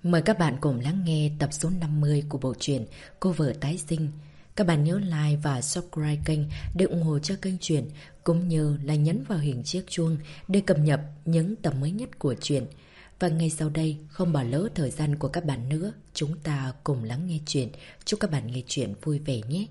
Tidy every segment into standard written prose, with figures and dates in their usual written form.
Mời các bạn cùng lắng nghe tập số 50 của bộ truyện Cô vợ tái sinh. Các bạn nhớ like và subscribe kênh để ủng hộ cho kênh truyện, cũng như là nhấn vào hình chiếc chuông để cập nhật những tập mới nhất của truyện. Và ngay sau đây, không bỏ lỡ thời gian của các bạn nữa, chúng ta cùng lắng nghe truyện. Chúc các bạn nghe truyện vui vẻ nhé.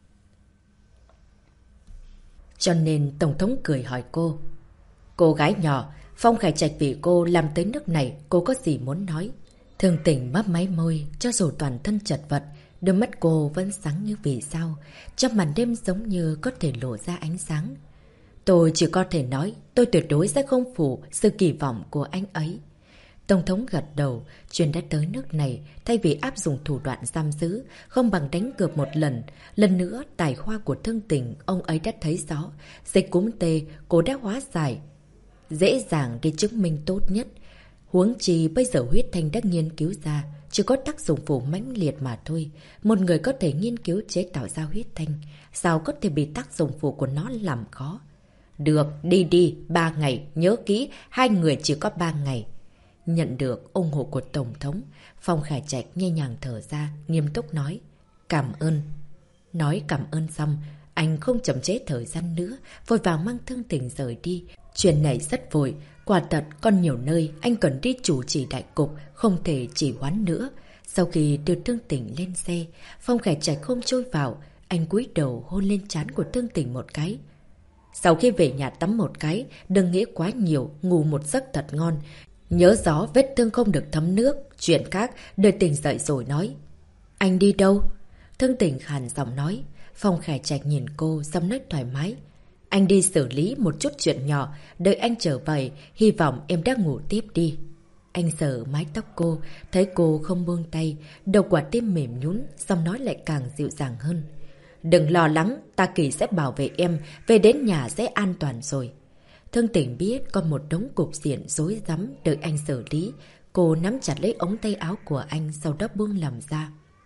Cho nên Tổng thống cười hỏi cô: "Cô gái nhỏ, Phong Khải Trạch vì cô làm tới nước này, cô có gì muốn nói?" Thường Tình mấp máy môi, cho dù toàn thân chật vật, đôi mắt cô vẫn sáng như vì sao, trong màn đêm giống như có thể lộ ra ánh sáng. "Tôi chỉ có thể nói, tôi tuyệt đối sẽ không phụ sự kỳ vọng của anh ấy." Tổng thống gật đầu, chuyện đã tới nước này, thay vì áp dụng thủ đoạn giam giữ, không bằng đánh cược một lần. Lần nữa, tài hoa của Thương Tình, ông ấy đã thấy rõ, dịch cúm tê, cô đã hóa giải dễ dàng để chứng minh tốt nhất. Huống chi bây giờ huyết thanh đã nghiên cứu ra, chỉ có tác dụng phụ mãnh liệt mà thôi. Một người có thể nghiên cứu chế tạo ra huyết thanh, sao có thể bị tác dụng phụ của nó làm khó? "Được, đi đi, 3 ngày, nhớ kỹ, 2 người chỉ có 3 ngày. Nhận được ủng hộ của Tổng thống, Phong Khải Trạch nhẹ nhàng thở ra, nghiêm túc nói: "Cảm ơn." Nói cảm ơn xong, anh không chậm trễ thời gian nữa, vội vàng mang Thương Tình rời đi. Chuyện này rất vội, quả thật còn nhiều nơi anh cần đi chủ trì đại cục, không thể trì hoãn nữa. Sau khi đưa Thương Tình lên xe, Phong Khải Trạch không trôi vào, anh cúi đầu hôn lên trán của Thương Tình một cái. "Sau khi về nhà tắm một cái, đừng nghĩ quá nhiều, ngủ một giấc thật ngon. Nhớ rõ vết thương không được thấm nước, chuyện khác đợi tỉnh dậy rồi nói." "Anh đi đâu?" Thương Tình khàn giọng nói. Phong Khải Trạch nhìn cô, xong nói thoải mái: "Anh đi xử lý một chút chuyện nhỏ, đợi anh trở về, hy vọng em đã ngủ tiếp đi." Anh sờ mái tóc cô, thấy cô không buông tay, đầu quả tim mềm nhũn, xong nói lại càng dịu dàng hơn: "Đừng lo lắng, ta Kỳ sẽ bảo vệ em, về đến nhà sẽ an toàn rồi." Thương Tình biết có một đống cục diện rối rắm đợi anh xử lý. Cô nắm chặt lấy ống tay áo của anh, sau đó buông lòng ra.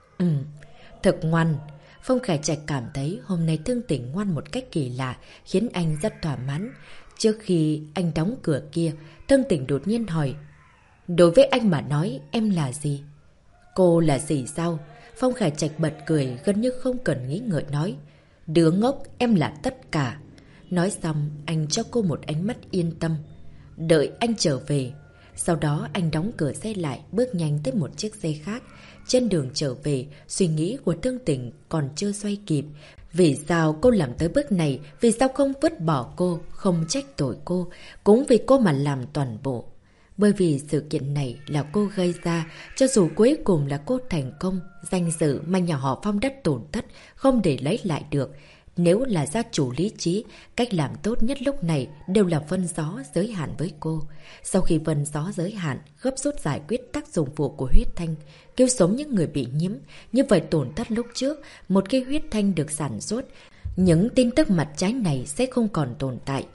Thật ngoan." Phong Khải Trạch cảm thấy hôm nay Thương Tình ngoan một cách kỳ lạ, khiến anh rất thỏa mãn. Trước khi anh đóng cửa kia, Thương Tình đột nhiên hỏi: "Đối với anh mà nói, em là gì?" "Cô là gì sao?" Phong Khải Trạch bật cười, gần như không cần nghĩ ngợi nói: "Đứa ngốc, em là tất cả." Nói xong, anh cho cô một ánh mắt yên tâm: "Đợi anh trở về." Sau đó anh đóng cửa xe lại, bước nhanh tới một chiếc xe khác. Trên đường trở về, suy nghĩ của Thương Tình còn chưa xoay kịp. Vì sao cô làm tới bước này? Vì sao không vứt bỏ cô, không trách tội cô, cũng vì cô mà làm toàn bộ? Bởi vì sự kiện này là cô gây ra, cho dù cuối cùng là cô thành công, danh dự mà nhà họ Phong đã tổn thất, không để lấy lại được. Nếu là gia chủ lý trí, cách làm tốt nhất lúc này đều là vân gió giới hạn với cô. Sau khi vân gió giới hạn, gấp rút giải quyết tác dụng phụ của huyết thanh, cứu sống những người bị nhiễm. Như vậy tổn thất lúc trước, một khi huyết thanh được sản xuất, những tin tức mặt trái này sẽ không còn tồn tại.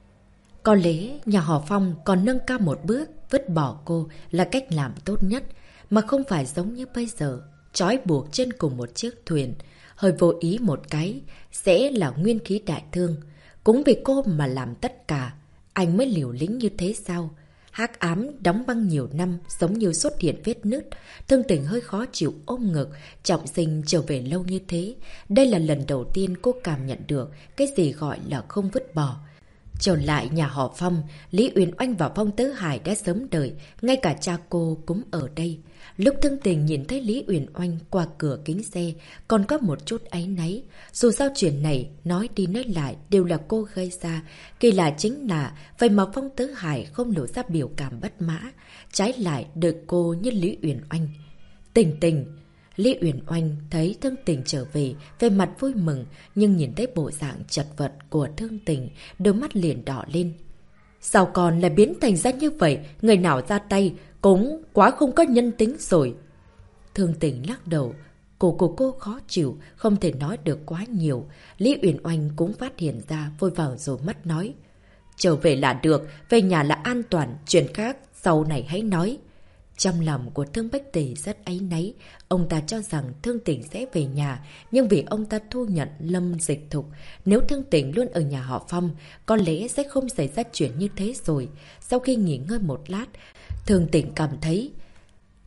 Có lẽ nhà họ Phong còn nâng cao một bước, vứt bỏ cô là cách làm tốt nhất, mà không phải giống như bây giờ, trói buộc trên cùng một chiếc thuyền. Hơi vô ý một cái, sẽ là nguyên khí đại thương. Cũng vì cô mà làm tất cả, anh mới liều lĩnh như thế sao? Hắc ám đóng băng nhiều năm, giống như xuất hiện vết nứt. Thương Tình hơi khó chịu ôm ngực, trọng sinh trở về lâu như thế. Đây là lần đầu tiên cô cảm nhận được cái gì gọi là không vứt bỏ. Trở lại nhà họ Phong, Lý Uyển Oanh và Phong Tứ Hải đã sớm đợi, ngay cả cha cô cũng ở đây. Lúc Thương Tình nhìn thấy Lý Uyển Oanh qua cửa kính xe, còn có một chút áy náy. Dù sao chuyện này, nói đi nói lại đều là cô gây ra. Kỳ lạ chính là, vậy mà Phong Tứ Hải không lộ ra biểu cảm bất mã, trái lại đợi cô như Lý Uyển Oanh. "Tình Tình." Lý Uyển Oanh thấy Thương Tình trở về, về mặt vui mừng, nhưng nhìn thấy bộ dạng chật vật của Thương Tình, đôi mắt liền đỏ lên. "Sao còn lại biến thành ra như vậy? Người nào ra tay cũng quá không có nhân tính rồi." Thương Tình lắc đầu. Cổ của cô khó chịu, không thể nói được quá nhiều. Lý Uyển Oanh cũng phát hiện ra, vội vào rồi mắt nói: "Trở về là được, về nhà là an toàn, chuyện khác sau này hãy nói." Trong lòng của Thương Bách Tề rất áy náy. Ông ta cho rằng Thương Tình sẽ về nhà, nhưng vì ông ta thu nhận Lâm Dịch Thục, nếu Thương Tình luôn ở nhà họ Phong, có lẽ sẽ không xảy ra chuyện như thế rồi. Sau khi nghỉ ngơi một lát, Thương Tình cảm thấy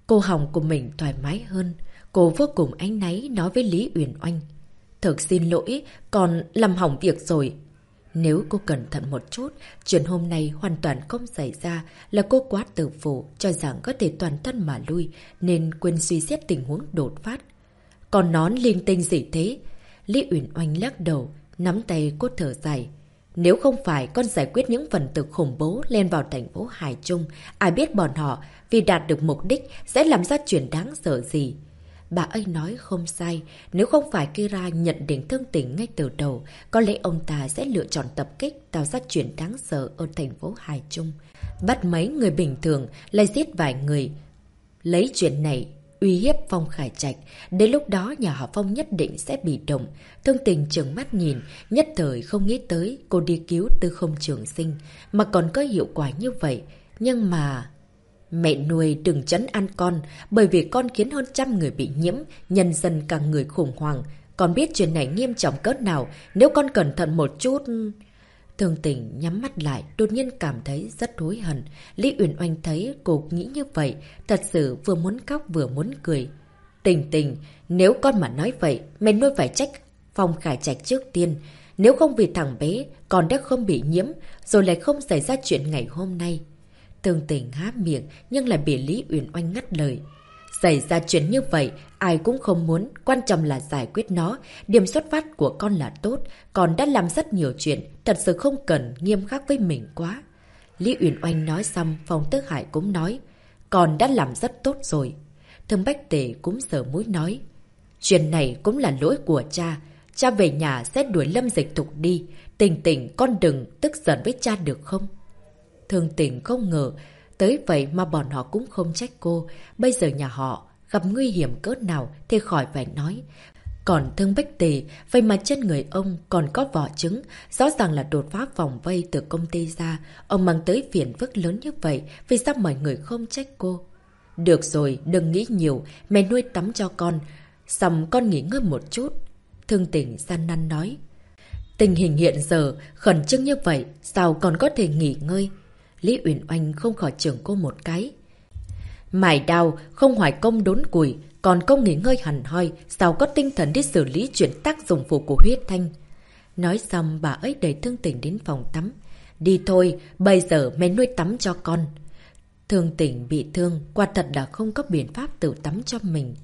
Cô hỏng của mình thoải mái hơn. Cô vô cùng áy náy nói với Lý Uyển Oanh. Thực xin lỗi, còn làm hỏng việc rồi. Nếu cô cẩn thận một chút, chuyện hôm nay hoàn toàn không xảy ra là cô quá tự phụ, cho rằng có thể toàn thân mà lui, nên quên suy xét tình huống đột phát. Còn nón linh tinh gì thế? Lý Uyển Oanh lắc đầu, nắm tay cô thở dài. Nếu không phải con giải quyết những phần tử khủng bố lên vào thành phố Hải Trung, ai biết bọn họ vì đạt được mục đích sẽ làm ra chuyện đáng sợ gì. Bà ấy nói không sai, nếu không phải Kira nhận định Thương Tình ngay từ đầu, có lẽ ông ta sẽ lựa chọn tập kích tạo ra chuyện đáng sợ ở thành phố Hải Trung. Bắt mấy người bình thường, lại giết vài người. Lấy chuyện này uy hiếp Phong Khải Trạch, đến lúc đó nhà họ Phong nhất định sẽ bị động. Thương Tình trừng mắt nhìn, nhất thời không nghĩ tới cô đi cứu Tư Không Trường Sinh, mà còn có hiệu quả như vậy. Nhưng mà... Mẹ nuôi đừng trấn an con, bởi vì con khiến hơn 100 người bị nhiễm, nhân dân cả người khủng hoảng. Con biết chuyện này nghiêm trọng cỡ nào, nếu con cẩn thận một chút... Thương Tình nhắm mắt lại, đột nhiên cảm thấy rất hối hận. Lý Uyển Oanh thấy cô nghĩ như vậy, thật sự vừa muốn khóc vừa muốn cười. Tình Tình, nếu con mà nói vậy, mẹ nuôi phải trách Phong Khải Trạch trước tiên. Nếu không vì thằng bé, con đã không bị nhiễm, rồi lại không xảy ra chuyện ngày hôm nay. Thương Tình há miệng nhưng lại bị Lý Uyển Oanh ngắt lời. Xảy ra chuyện như vậy, ai cũng không muốn, quan trọng là giải quyết nó. Điểm xuất phát của con là tốt, con đã làm rất nhiều chuyện, thật sự không cần nghiêm khắc với mình quá. Lý Uyển Oanh nói xong, Phong Tức Hải cũng nói, con đã làm rất tốt rồi. Thương Bách Tề cũng sờ mũi nói, chuyện này cũng là lỗi của cha. Cha về nhà sẽ đuổi Lâm Dịch Thục đi. Tình Tình, con đừng tức giận với cha được không? Thương Tình không ngờ, tới vậy mà bọn họ cũng không trách cô. Bây giờ nhà họ gặp nguy hiểm cỡ nào thì khỏi phải nói. Còn Thương Bách Tề, vậy mà trên người ông còn có vỏ trứng, rõ ràng là đột phá vòng vây từ công ty ra. Ông mang tới phiền phức lớn như vậy, vì sao mọi người không trách cô? Được rồi, đừng nghĩ nhiều, mẹ nuôi tắm cho con. Xong con nghỉ ngơi một chút. Thương Tình gian năn nói. Tình hình hiện giờ khẩn trương như vậy, sao còn có thể nghỉ ngơi? Lý Uyển Oanh không khỏi chưởng cô một cái. Mài đao, không hoài công đốn củi, còn công nghỉ ngơi hẳn hoi, sao có tinh thần đi xử lý chuyện tác dụng phụ của huyết thanh. Nói xong, bà ấy đẩy Thương Tình đến phòng tắm. Đi thôi, bây giờ mẹ nuôi tắm cho con. Thương Tình bị thương, quả thật là không có biện pháp tự tắm cho mình.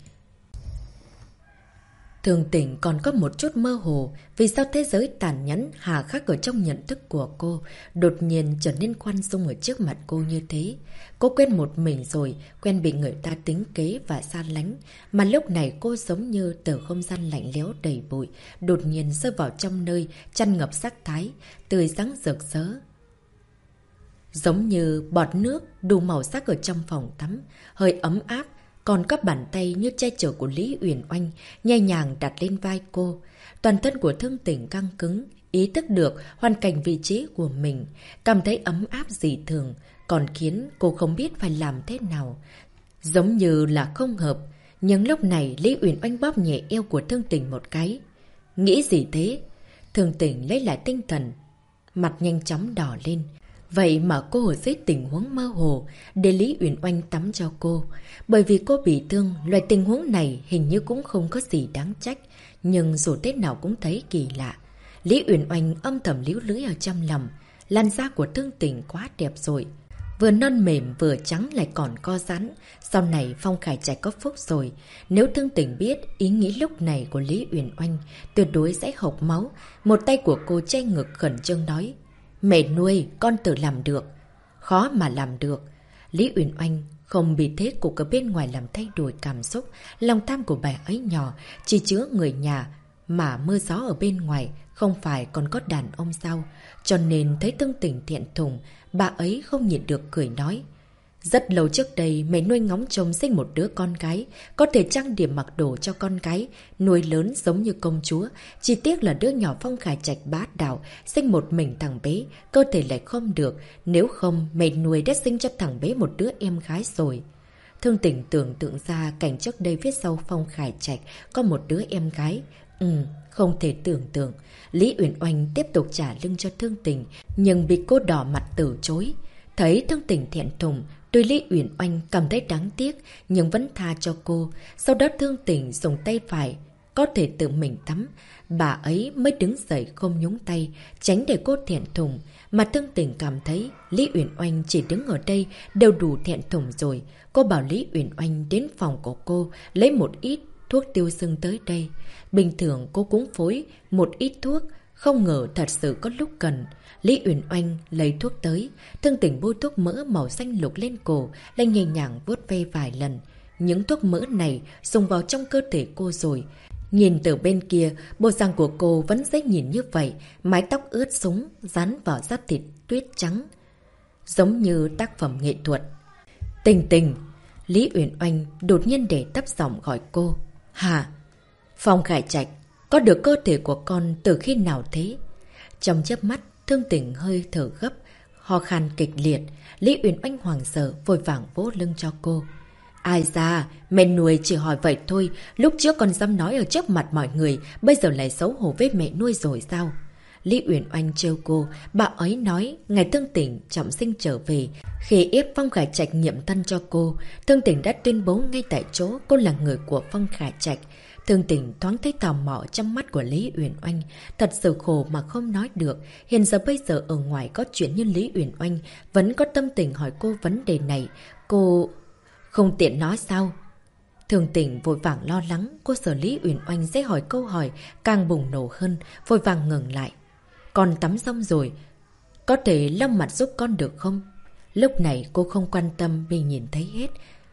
Thương Tình còn có một chút mơ hồ, vì sao thế giới tàn nhẫn hà khắc ở trong nhận thức của cô, đột nhiên trở nên khoan dung ở trước mặt cô như thế. Cô quen một mình rồi, quen bị người ta tính kế và xa lánh, mà lúc này cô giống như từ không gian lạnh lẽo đầy bụi, đột nhiên rơi vào trong nơi tràn ngập sắc thái, tươi sáng rực rỡ. Giống như bọt nước đủ màu sắc ở trong phòng tắm, hơi ấm áp. Còn các bàn tay như che chở của Lý Uyển Oanh nhẹ nhàng đặt lên vai cô. Toàn thân của Thương Tình căng cứng, ý thức được hoàn cảnh vị trí của mình, cảm thấy ấm áp dị thường, còn khiến cô không biết phải làm thế nào. Giống như là không hợp, nhưng lúc này Lý Uyển Oanh bóp nhẹ eo của Thương Tình một cái. Nghĩ gì thế? Thương Tình lấy lại tinh thần, mặt nhanh chóng đỏ lên. Vậy mà cô ở dưới tình huống mơ hồ để Lý Uyển Oanh tắm cho cô. Bởi vì cô bị thương, loại tình huống này hình như cũng không có gì đáng trách. Nhưng dù thế nào cũng thấy kỳ lạ. Lý Uyển Oanh âm thầm líu lưỡi ở trong lòng. Làn da của Thương Tình quá đẹp rồi. Vừa non mềm vừa trắng lại còn co rắn. Sau này Phong Khải Trạch có phúc rồi. Nếu Thương Tình biết ý nghĩ lúc này của Lý Uyển Oanh, tuyệt đối sẽ hộc máu. Một tay của cô che ngực khẩn trương nói. Mẹ nuôi, con tự làm được. Khó mà làm được. Lý Uyển Oanh không bị thế cục ở bên ngoài làm thay đổi cảm xúc. Lòng tham của bà ấy nhỏ, chỉ chứa người nhà. Mà mưa gió ở bên ngoài, không phải còn có đàn ông sao. Cho nên thấy Thương Tình thiện thùng, bà ấy không nhịn được cười nói. Rất lâu trước đây, mẹ nuôi ngóng trông sinh một đứa con gái, có thể trang điểm mặc đồ cho con gái, nuôi lớn giống như công chúa. Chỉ tiếc là đứa nhỏ Phong Khải Trạch bá đạo, sinh một mình thằng bé, cơ thể lại không được. Nếu không, mẹ nuôi đã sinh cho thằng bé một đứa em gái rồi. Thương Tình tưởng tượng ra cảnh trước đây phía sau Phong Khải Trạch có một đứa em gái. Không thể tưởng tượng. Lý Uyển Oanh tiếp tục trả lưng cho Thương Tình, nhưng bị cô đỏ mặt từ chối. Thấy Thương Tình thiện thùng, Tuy Lý Uyển Oanh cảm thấy đáng tiếc, nhưng vẫn tha cho cô. Sau đó Thương Tình dùng tay phải, có thể tự mình tắm. Bà ấy mới đứng dậy không nhúng tay, tránh để cô thẹn thùng. Mà Thương Tình cảm thấy Lý Uyển Oanh chỉ đứng ở đây đều đủ thẹn thùng rồi. Cô bảo Lý Uyển Oanh đến phòng của cô lấy một ít thuốc tiêu sưng tới đây. Bình thường cô cũng phối một ít thuốc, không ngờ thật sự có lúc cần. Lý Uyển Oanh lấy thuốc tới, Thương Tình bôi thuốc mỡ màu xanh lục lên cổ, lại nhẹ nhàng vuốt ve vài lần. Những thuốc mỡ này dùng vào trong cơ thể cô rồi. Nhìn từ bên kia, bộ dạng của cô vẫn dễ nhìn như vậy, mái tóc ướt sũng, dán vào da thịt tuyết trắng. Giống như tác phẩm nghệ thuật. Tình Tình! Lý Uyển Oanh đột nhiên để thấp giọng gọi cô. Hả? Phong Khải Trạch, có được cơ thể của con từ khi nào thế? Trong chớp mắt, Thương Tình hơi thở gấp, ho khan kịch liệt. Lý Uyển Oanh hoảng sợ vội vàng vỗ lưng cho cô. Ai da, mẹ nuôi chỉ hỏi vậy thôi, lúc trước con dám nói ở trước mặt mọi người, bây giờ lại xấu hổ với mẹ nuôi rồi sao? Lý Uyển Oanh trêu cô, bà ấy nói ngày Thương Tình trọng sinh trở về, khi ép Phong Khải Trạch nghiệm thân cho cô, Thương Tình đã tuyên bố ngay tại chỗ cô là người của Phong Khải Trạch. Thương Tình thoáng thấy tò mò trong mắt của Lý Uyển Oanh, thật sự khổ mà không nói được. Hiện giờ bây giờ ở ngoài có chuyện như Lý Uyển Oanh vẫn có tâm tình hỏi cô vấn đề này, cô không tiện nói sao? Thương Tình vội vàng lo lắng, cô sợ Lý Uyển Oanh sẽ hỏi câu hỏi càng bùng nổ hơn, vội vàng ngừng lại. Con tắm xong rồi, có thể lau mặt giúp con được không? Lúc này cô không quan tâm vì nhìn thấy hết,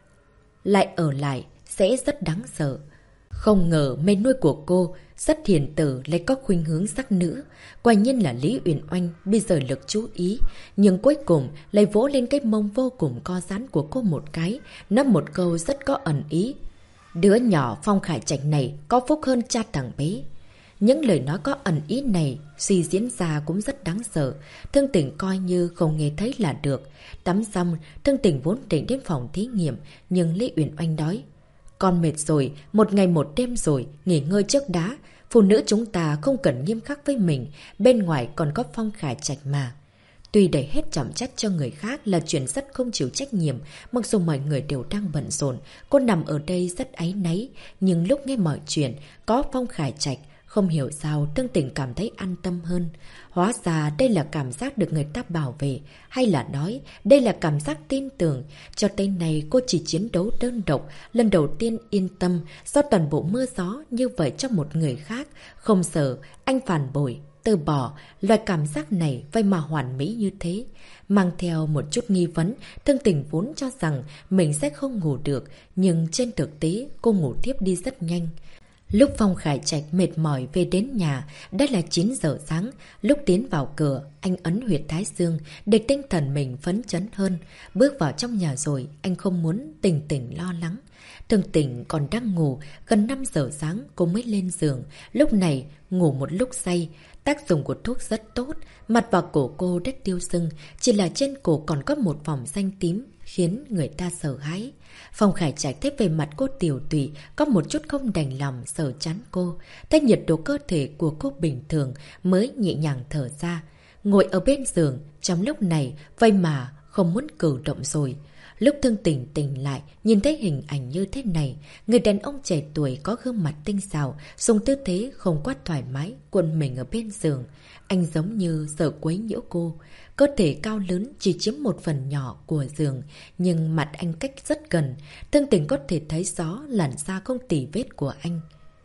lại ở lại sẽ rất đáng sợ. Không ngờ mẹ nuôi của cô rất hiền tử lại có khuynh hướng sắc nữ. Quả nhiên là Lý Uyển Oanh bây giờ lực chú ý, nhưng cuối cùng lại vỗ lên cái mông vô cùng co giãn của cô một cái, nói một câu rất có ẩn ý. Đứa nhỏ Phong Khải Trạch này có phúc hơn cha thằng bé. Những lời nói có ẩn ý này suy diễn ra cũng rất đáng sợ. Thương Tình coi như không nghe thấy là được. Tắm xong, Thương Tình vốn định đến phòng thí nghiệm, nhưng Lý Uyển Oanh nói: con mệt rồi, một ngày một đêm rồi, nghỉ ngơi trước đã. Phụ nữ chúng ta không cần nghiêm khắc với mình, bên ngoài còn có Phong Khải Trạch mà. Tuy đẩy hết trọng trách cho người khác là chuyện rất không chịu trách nhiệm, mặc dù mọi người đều đang bận rộn, cô nằm ở đây rất áy náy, nhưng lúc nghe mọi chuyện, có Phong Khải Trạch, không hiểu sao Thương Tình cảm thấy an tâm hơn. Hóa ra đây là cảm giác được người ta bảo vệ, hay là nói đây là cảm giác tin tưởng. Cho tới nay cô chỉ chiến đấu đơn độc, lần đầu tiên yên tâm do toàn bộ mưa gió như vậy cho một người khác, không sợ anh phản bội, từ bỏ. Loại cảm giác này vậy mà hoàn mỹ như thế. Mang theo một chút nghi vấn, Thương Tình vốn cho rằng mình sẽ không ngủ được, nhưng trên thực tế cô ngủ tiếp đi rất nhanh. Lúc Phong Khải Trạch mệt mỏi về đến nhà, đã là 9 giờ sáng. Lúc tiến vào cửa, anh ấn huyệt thái dương để tinh thần mình phấn chấn hơn. Bước vào trong nhà rồi, anh không muốn Tình Tình lo lắng. Thương Tình còn đang ngủ, gần 5 giờ sáng cô mới lên giường. Lúc này, ngủ một lúc say. Tác dụng của thuốc rất tốt, mặt và cổ cô đất tiêu sưng, chỉ là trên cổ còn có một vòng xanh tím, khiến người ta sợ hãi. Phong Khải Trạch thấy về mặt cô tiểu tụy, có một chút không đành lòng sờ chán cô. Thấy nhiệt độ cơ thể của cô bình thường mới nhẹ nhàng thở ra. Ngồi ở bên giường, trong lúc này, vậy mà không muốn cử động rồi. Lúc Thương Tình tỉnh lại, nhìn thấy hình ảnh như thế này, người đàn ông trẻ tuổi có gương mặt tinh xảo, dùng tư thế không quá thoải mái, cuộn mình ở bên giường. Anh giống như sợ quấy nhiễu cô. Cơ thể cao lớn chỉ chiếm một phần nhỏ của giường, nhưng mặt anh cách rất gần. Thương Tình có thể thấy rõ làn da không tì vết của anh.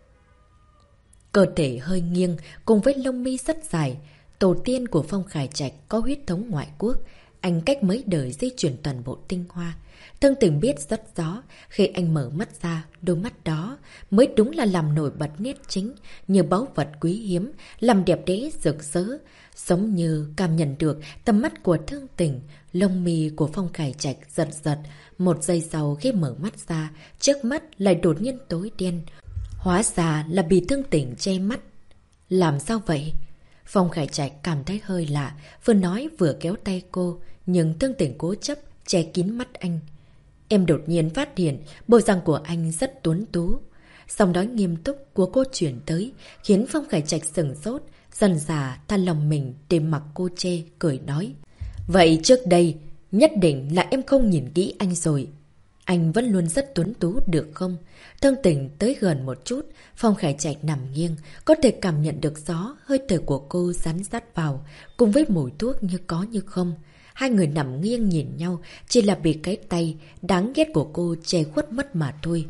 Cơ thể hơi nghiêng, cùng với lông mi rất dài. Tổ tiên của Phong Khải Trạch có huyết thống ngoại quốc. Anh cách mấy đời di chuyển toàn bộ tinh hoa. Thương Tình biết rất rõ, khi anh mở mắt ra, đôi mắt đó mới đúng là làm nổi bật nét chính, như báu vật quý hiếm, làm đẹp đẽ rực rỡ. Giống như cảm nhận được tầm mắt của Thương Tình, lông mi của Phong Khải Trạch giật giật. Một giây sau khi mở mắt ra, trước mắt lại đột nhiên tối đen. Hóa ra là bị Thương Tình che mắt. Làm sao vậy? Phong Khải Trạch cảm thấy hơi lạ, vừa nói vừa kéo tay cô, nhưng Thương Tình cố chấp che kín mắt anh. Em đột nhiên phát hiện bộ dạng của anh rất tuấn tú. Giọng nói nghiêm túc của cô chuyển tới, khiến Phong Khải Trạch sửng sốt, dần dà than lòng mình để mặc cô che, cười nói. Vậy trước đây, Nhất định là em không nhìn kỹ anh rồi. Anh vẫn luôn rất tuấn tú được không? Thương Tình tới gần một chút, Phong Khải Trạch nằm nghiêng, có thể cảm nhận được gió, hơi thở của cô rắn rát vào, cùng với mùi thuốc như có như không. Hai người nằm nghiêng nhìn nhau, chỉ là bị cái tay đáng ghét của cô che khuất mất mà thôi.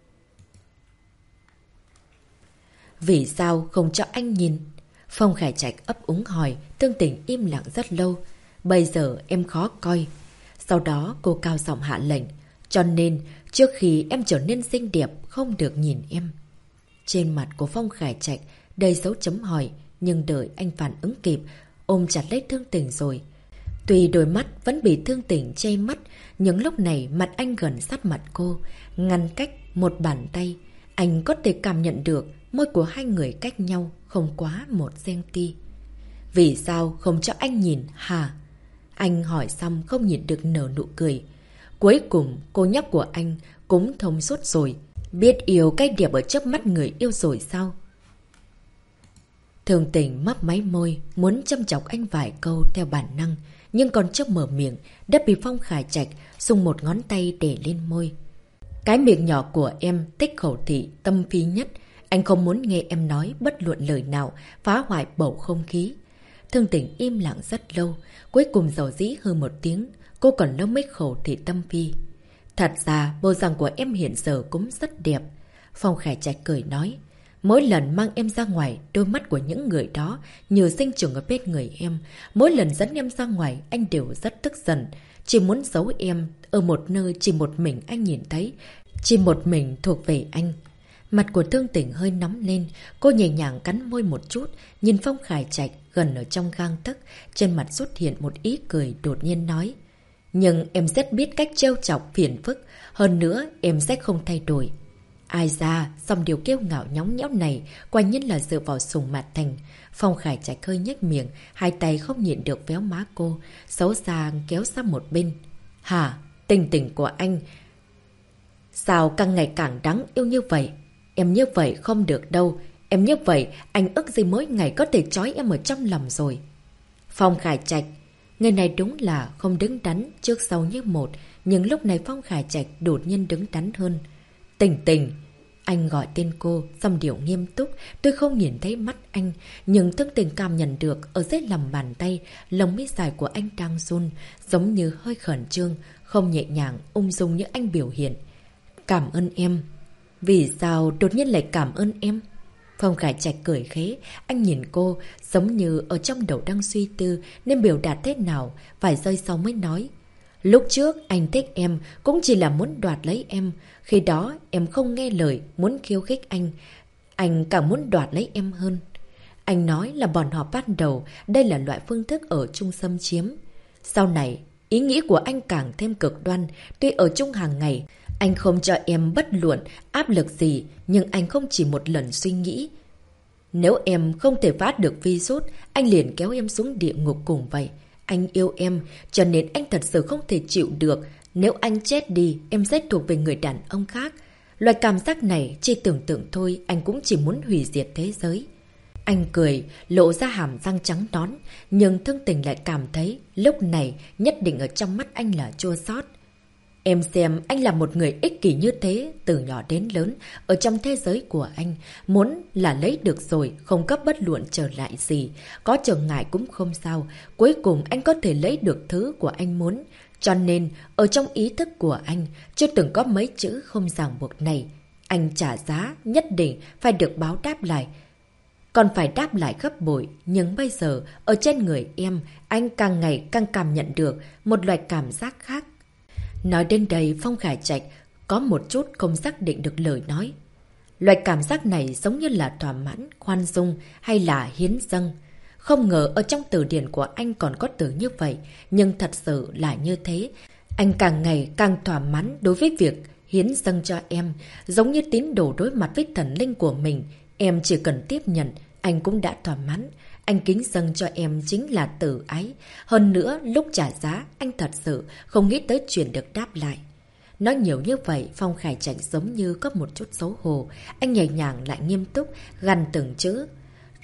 Vì sao không cho anh nhìn? Phong Khải Trạch ấp úng hỏi, Thương Tình im lặng rất lâu. Bây giờ em khó coi. Sau đó cô cao giọng hạ lệnh. Cho nên, trước khi em trở nên xinh đẹp, không được nhìn em. Trên mặt của Phong Khải Trạch đầy dấu chấm hỏi, nhưng đợi anh phản ứng kịp, ôm chặt lấy Thương Tình rồi. Tuy đôi mắt vẫn bị Thương Tình che mắt, nhưng lúc này mặt anh gần sát mặt cô, ngăn cách một bàn tay. Anh có thể cảm nhận được môi của hai người cách nhau không quá 1 cm. Vì sao không cho anh nhìn hả? Anh hỏi xong không nhịn được nở nụ cười. Cuối cùng cô nhóc của anh cũng thông suốt rồi. Biết yêu cái đẹp ở chớp mắt người yêu rồi sao? Thương Tình mấp máy môi, muốn châm chọc anh vài câu theo bản năng, nhưng còn chưa mở miệng, đã bị Phong Khải Trạch dùng một ngón tay để lên môi. Cái miệng nhỏ của em thích khẩu thị tâm phi nhất. Anh không muốn nghe em nói bất luận lời nào, phá hoại bầu không khí. Thương Tình im lặng rất lâu, cuối cùng dầu dĩ hư một tiếng, cô còn lâu mới khẩu thị tâm phi. Thật ra, bộ dạng của em hiện giờ cũng rất đẹp. Phong Khải Trạch cười nói, mỗi lần mang em ra ngoài, đôi mắt của những người đó như sinh trưởng ở bên người em. Mỗi lần dẫn em ra ngoài, anh đều rất tức giận. Chỉ muốn giấu em ở một nơi chỉ một mình anh nhìn thấy, chỉ một mình thuộc về anh. Mặt của Thương Tình hơi nóng lên, cô nhẹ nhàng cắn môi một chút, nhìn Phong Khải Trạch gần ở trong gang tấc, trên mặt xuất hiện một ý cười đột nhiên nói. Nhưng em rất biết cách trêu chọc phiền phức, hơn nữa em sẽ không thay đổi. Ai ra, dòng điều kiêu ngạo nhõng nhẽo này quả nhiên là dựa vào sùng mạt thành. Phong Khải Trạch hơi nhếch miệng, hai tay không nhịn được véo má cô, xấu xa kéo sang một bên. Hả? Tình tình của anh sao càng ngày càng đáng yêu như vậy? Em như vậy không được đâu. Em như vậy, anh ức gì mỗi ngày có thể trói em ở trong lòng rồi. Phong Khải Trạch, người này đúng là không đứng đắn trước sau như một, nhưng lúc này Phong Khải Trạch đột nhiên đứng đắn hơn. Tình tình. Anh gọi tên cô, dòng điệu nghiêm túc, tôi không nhìn thấy mắt anh, nhưng Thương Tình cảm nhận được ở dưới lòng bàn tay, lông mi dài của anh đang run, giống như hơi khẩn trương, không nhẹ nhàng, ung dung như anh biểu hiện. Cảm ơn em. Vì sao đột nhiên lại cảm ơn em? Phong Khải Trạch cười khế, anh nhìn cô, giống như ở trong đầu đang suy tư nên biểu đạt thế nào, vài giây sau mới nói. Lúc trước anh thích em cũng chỉ là muốn đoạt lấy em, khi đó em không nghe lời, muốn khiêu khích anh càng muốn đoạt lấy em hơn. Anh nói là bọn họ ban đầu, đây là loại phương thức ở chung xâm chiếm. Sau này, ý nghĩ của anh càng thêm cực đoan, tuy ở chung hàng ngày, anh không cho em bất luận áp lực gì, nhưng anh không chỉ một lần suy nghĩ. Nếu em không thể phát được virus, anh liền kéo em xuống địa ngục cùng vậy. Anh yêu em, cho nên anh thật sự không thể chịu được. Nếu anh chết đi, em sẽ thuộc về người đàn ông khác. Loại cảm giác này, chỉ tưởng tượng thôi, anh cũng chỉ muốn hủy diệt thế giới. Anh cười, lộ ra hàm răng trắng nõn, nhưng Thương Tình lại cảm thấy lúc này nhất định ở trong mắt anh là chua xót. Em xem anh là một người ích kỷ như thế, từ nhỏ đến lớn, ở trong thế giới của anh, muốn là lấy được rồi, không cấp bất luận trở lại gì, có trở ngại cũng không sao, cuối cùng anh có thể lấy được thứ của anh muốn. Cho nên, ở trong ý thức của anh, chưa từng có mấy chữ không ràng buộc này. Anh trả giá, nhất định phải được báo đáp lại. Còn phải đáp lại gấp bội, nhưng bây giờ, ở trên người em, anh càng ngày càng cảm nhận được một loại cảm giác khác. Nói đến đây, Phong Khải Trạch có một chút không xác định được lời nói. Loại cảm giác này giống như là thỏa mãn, khoan dung hay là hiến dâng. Không ngờ ở trong từ điển của anh còn có từ như vậy, nhưng thật sự là như thế. Anh càng ngày càng thỏa mãn đối với việc hiến dâng cho em, giống như tín đồ đối mặt với thần linh của mình. Em chỉ cần tiếp nhận, anh cũng đã thỏa mãn. Anh kính dâng cho em chính là từ ái. Hơn nữa, lúc trả giá, anh thật sự không nghĩ tới chuyện được đáp lại. Nói nhiều như vậy, Phong Khải Trạch giống như có một chút xấu hổ. Anh nhẹ nhàng lại nghiêm túc, gằn từng chữ.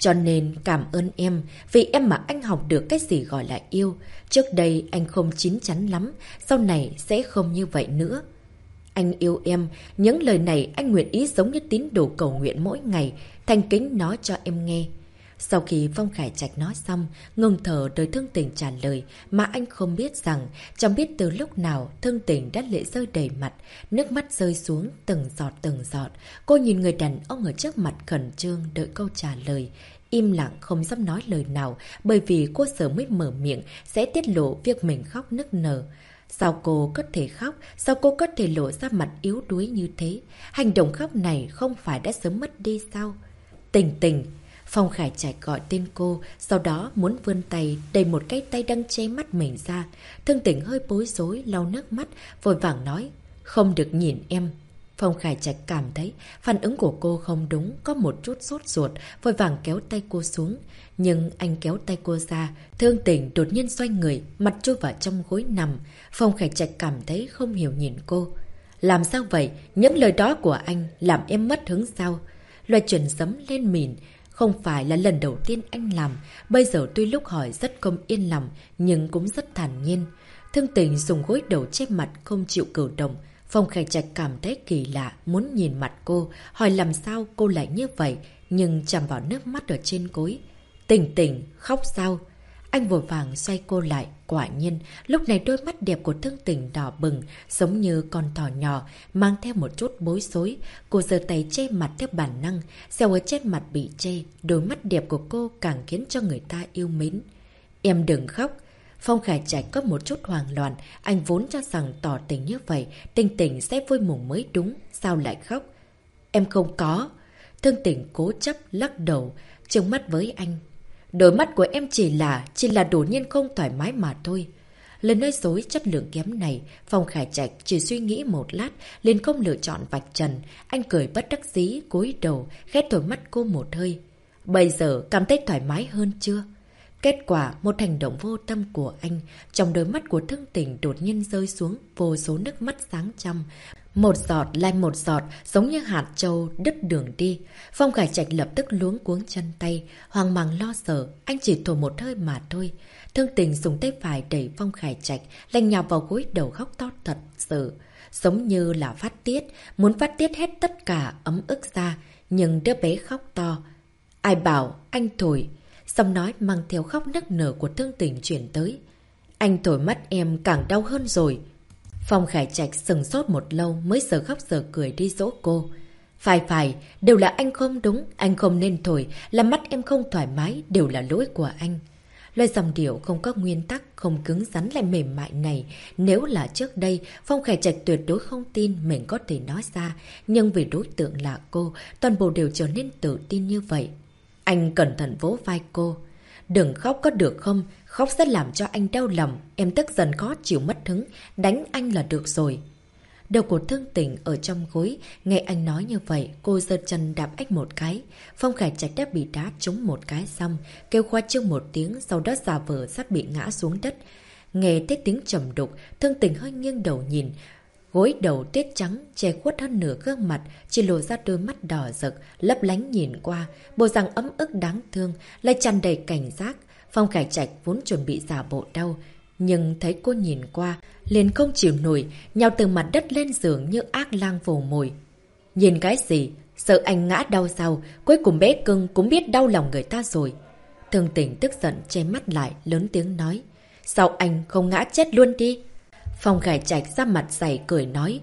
Cho nên cảm ơn em, vì em mà anh học được cái gì gọi là yêu. Trước đây anh không chín chắn lắm, sau này sẽ không như vậy nữa. Anh yêu em, những lời này anh nguyện ý giống như tín đồ cầu nguyện mỗi ngày, thành kính nói cho em nghe. Sau khi Phong Khải Trạch nói xong, ngừng thở đợi Thương Tình trả lời, mà anh không biết rằng, chẳng biết từ lúc nào Thương Tình đã lệ rơi đầy mặt, nước mắt rơi xuống từng giọt. Cô nhìn người đàn ông ở trước mặt khẩn trương đợi câu trả lời. Im lặng không dám nói lời nào, bởi vì cô sợ mới mở miệng sẽ tiết lộ việc mình khóc nức nở. Sao cô có thể khóc? Sao cô có thể lộ ra mặt yếu đuối như thế? Hành động khóc này không phải đã sớm mất đi sao? Tình Tình! Phong Khải Trạch gọi tên cô, sau đó muốn vươn tay, đầy một cái tay đang che mắt mình ra. Thương Tình hơi bối rối, lau nước mắt, vội vàng nói, không được nhìn em. Phong Khải Trạch cảm thấy phản ứng của cô không đúng, có một chút sốt ruột, vội vàng kéo tay cô xuống. Nhưng anh kéo tay cô ra, Thương Tình đột nhiên xoay người, mặt chui vào trong gối nằm. Phong Khải Trạch cảm thấy không hiểu nhìn cô. Làm sao vậy? Những lời đó của anh làm em mất hứng sao? Loài chuyển sấm lên mìn. Không phải là lần đầu tiên anh làm, bây giờ tuy lúc hỏi rất không yên lòng, nhưng cũng rất thản nhiên. Thương Tình dùng gối đầu che mặt không chịu cử động. Phong Khải Trạch cảm thấy kỳ lạ, muốn nhìn mặt cô, hỏi làm sao cô lại như vậy, nhưng chạm vào nước mắt ở trên gối. Tình Tình, khóc sao? Anh vội vàng xoay cô lại, quả nhiên, lúc này đôi mắt đẹp của Thương Tình đỏ bừng, giống như con thỏ nhỏ, mang theo một chút bối rối. Cô giơ tay che mặt theo bản năng, xẹo ở trên mặt bị che, đôi mắt đẹp của cô càng khiến cho người ta yêu mến. Em đừng khóc. Phong Khải Trạch có một chút hoang loạn, anh vốn cho rằng tỏ tình như vậy, Tình Tình sẽ vui mừng mới đúng, sao lại khóc? Em không có. Thương Tình cố chấp lắc đầu, trừng mắt với anh. Đôi mắt của em chỉ là đột nhiên không thoải mái mà thôi. Lời nói dối chất lượng kém này, Phong Khải Trạch chỉ suy nghĩ một lát, liền không lựa chọn vạch trần. Anh cười bất đắc dĩ, cúi đầu, khét thổi mắt cô một hơi. Bây giờ cảm thấy thoải mái hơn chưa? Kết quả, một hành động vô tâm của anh, trong đôi mắt của Thương Tình đột nhiên rơi xuống vô số nước mắt sáng trong. Một giọt lại một giọt, giống như hạt châu đứt đường đi. Phong Khải Trạch lập tức luống cuống chân tay, hoang mang lo sợ, anh chỉ thổi một hơi mà thôi. Thương Tình dùng tay phải đẩy Phong Khải Trạch, lành nhào vào gối đầu khóc to thật sự. Giống như là phát tiết, muốn phát tiết hết tất cả ấm ức ra, nhưng đứa bé khóc to. Ai bảo anh thổi? Xong nói mang theo khóc nức nở của Thương Tình chuyển tới. Anh thổi mắt em càng đau hơn rồi. Phong Khải Trạch sừng sốt một lâu mới giờ khóc giờ cười đi dỗ cô. Phải, đều là anh không đúng, anh không nên thổi, làm mắt em không thoải mái, đều là lỗi của anh. Lời dòng điệu không có nguyên tắc, không cứng rắn lại mềm mại này, nếu là trước đây, Phong Khải Trạch tuyệt đối không tin mình có thể nói ra, nhưng vì đối tượng là cô, toàn bộ đều trở nên tự tin như vậy. Anh cẩn thận vỗ vai cô. Đừng khóc có được không? Khóc sẽ làm cho anh đau lòng. Em tức giận khó chịu mất hứng. Đánh anh là được rồi. Đầu của Thương Tình ở trong gối. Nghe anh nói như vậy, cô giơ chân đạp ách một cái. Phong Khải Trạch đã bị đá trúng một cái xong, kêu khoa trương một tiếng, sau đó giả vờ sắp bị ngã xuống đất. Nghe thấy tiếng trầm đục, Thương Tình hơi nghiêng đầu nhìn. Gối đầu tuyết trắng, che khuất hơn nửa gương mặt, chỉ lộ ra đôi mắt đỏ rực, lấp lánh nhìn qua, bộ dạng ấm ức đáng thương, lại tràn đầy cảnh giác. Phong Khải Trạch vốn chuẩn bị giả bộ đau, nhưng thấy cô nhìn qua, liền không chịu nổi, nhào từ mặt đất lên giường như ác lang vồ mồi. Nhìn cái gì? Sợ anh ngã đau sao? Cuối cùng bé cưng cũng biết đau lòng người ta rồi. Thương Tình tức giận che mắt lại, lớn tiếng nói. Sao anh không ngã chết luôn đi? Phong Khải Trạch ra mặt dày cười nói.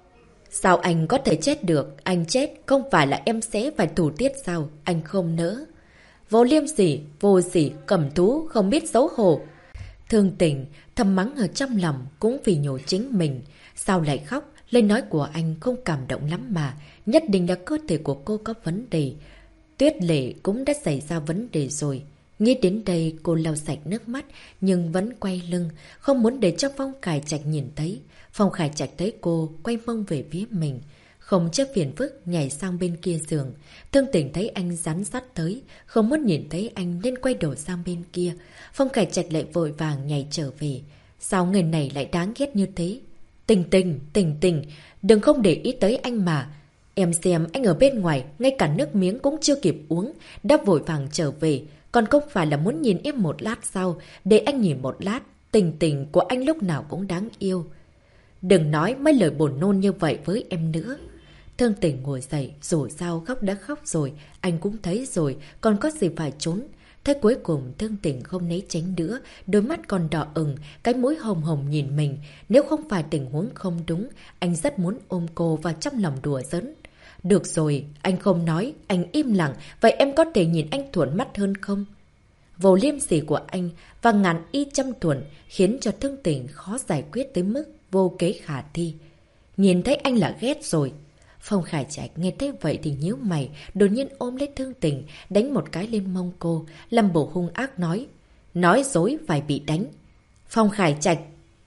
Sao anh có thể chết được? Anh chết không phải là em sẽ phải thủ tiết sao? Anh không nỡ. Vô liêm sỉ, vô sỉ, cầm thú, không biết xấu hổ. Thương Tình thầm mắng ở trong lòng cũng vì nhổ chính mình. Sao lại khóc? Lời nói của anh không cảm động lắm mà. Nhất định là cơ thể của cô có vấn đề. Tuyết Lệ cũng đã xảy ra vấn đề rồi. Nghĩ đến đây cô lau sạch nước mắt nhưng vẫn quay lưng, không muốn để cho Phong Khải Trạch nhìn thấy. Phong Khải Trạch thấy cô quay mông về phía mình, không chấp phiền phức nhảy sang bên kia giường. Thương Tình thấy anh rắn sát tới, không muốn nhìn thấy anh nên quay đầu sang bên kia. Phong Khải Trạch lại vội vàng nhảy trở về. Sao người này lại đáng ghét như thế? Tình, đừng không để ý tới anh mà. Em xem anh ở bên ngoài, ngay cả nước miếng cũng chưa kịp uống, đã vội vàng trở về. Còn không phải là muốn nhìn em một lát sao? Để anh nhìn một lát, tình tình của anh lúc nào cũng đáng yêu. Đừng nói mấy lời buồn nôn như vậy với em nữa. Thương Tình ngồi dậy, dù sao khóc đã khóc rồi, anh cũng thấy rồi, còn có gì phải trốn. Thế cuối cùng Thương Tình không né tránh nữa, đôi mắt còn đỏ ửng, cái mũi hồng hồng nhìn mình. Nếu không phải tình huống không đúng, anh rất muốn ôm cô vào trong lòng đùa giỡn. Được rồi, anh không nói, anh im lặng, vậy em có thể nhìn anh thuận mắt hơn không? Vô liêm sỉ của anh và ngàn y trăm thuận khiến cho Thương Tình khó giải quyết tới mức vô kế khả thi. Nhìn thấy anh là ghét rồi. Phong Khải Trạch nghe thấy vậy thì nhíu mày, đột nhiên ôm lấy Thương Tình, đánh một cái lên mông cô, làm bộ hung ác nói. Nói dối phải bị đánh. Phong Khải Trạch.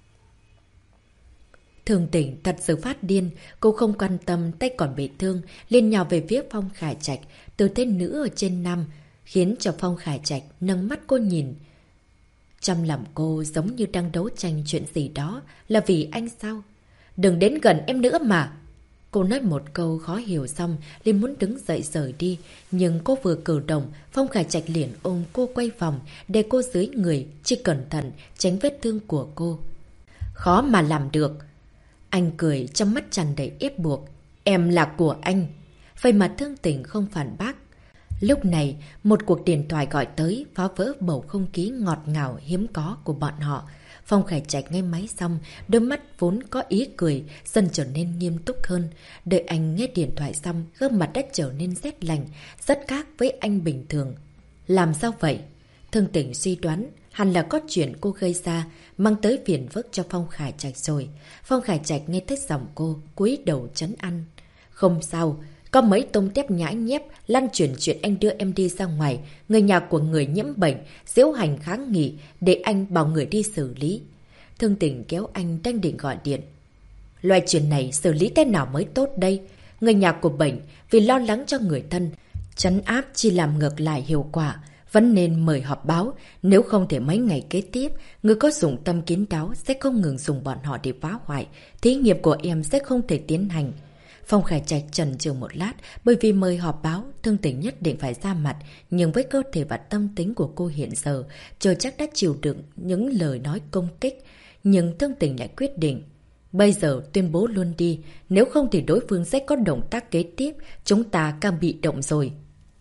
Thương Tình thật sự phát điên, cô không quan tâm tay còn bị thương, liền nhào về phía Phong Khải Trạch, từ tên nữ ở trên nam, khiến cho Phong Khải Trạch nâng mắt cô nhìn. Trong lòng cô giống như đang đấu tranh chuyện gì đó, là vì anh sao? Đừng đến gần em nữa mà. Cô nói một câu khó hiểu xong, liền muốn đứng dậy rời đi. Nhưng cô vừa cử động, Phong Khải Trạch liền ôm cô quay vòng, để cô dưới người, chỉ cẩn thận, tránh vết thương của cô. Khó mà làm được. Anh cười trong mắt tràn đầy ép buộc. Em là của anh. Vậy mà Thương Tình không phản bác. Lúc này, một cuộc điện thoại gọi tới, phá vỡ bầu không khí ngọt ngào hiếm có của bọn họ. Phong Khải Trạch nghe máy xong, đôi mắt vốn có ý cười, dần trở nên nghiêm túc hơn. Đợi anh nghe điện thoại xong, gương mặt đã trở nên rét lạnh, rất khác với anh bình thường. Làm sao vậy? Thương Tình suy đoán, hẳn là có chuyện cô gây ra, mang tới phiền phức cho Phong Khải Trạch rồi. Phong Khải Trạch nghe thấy giọng cô, cúi đầu trấn an. Không sao, có mấy tông tép nhãi nhép lan truyền chuyện anh đưa em đi ra ngoài, người nhà của người nhiễm bệnh, diễu hành kháng nghị, để anh bảo người đi xử lý. Thương Tình kéo anh đang định gọi điện. Loại chuyện này xử lý thế nào mới tốt đây? Người nhà của bệnh vì lo lắng cho người thân, trấn áp chỉ làm ngược lại hiệu quả. Vẫn nên mời họp báo, nếu không thể mấy ngày kế tiếp, người có dụng tâm kín đáo sẽ không ngừng dùng bọn họ để phá hoại, thí nghiệm của em sẽ không thể tiến hành. Phong Khải Trạch chần chừ một lát, bởi vì mời họp báo, Thương Tình nhất định phải ra mặt, nhưng với cơ thể và tâm tính của cô hiện giờ, chưa chắc đã chịu đựng những lời nói công kích. Nhưng Thương Tình lại quyết định, bây giờ tuyên bố luôn đi, nếu không thì đối phương sẽ có động tác kế tiếp, chúng ta càng bị động rồi.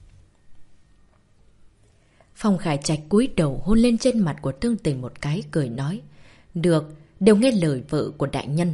Phong Khải Trạch cúi đầu hôn lên trên mặt của Thương Tình một cái, cười nói, được, đều nghe lời vợ của đại nhân.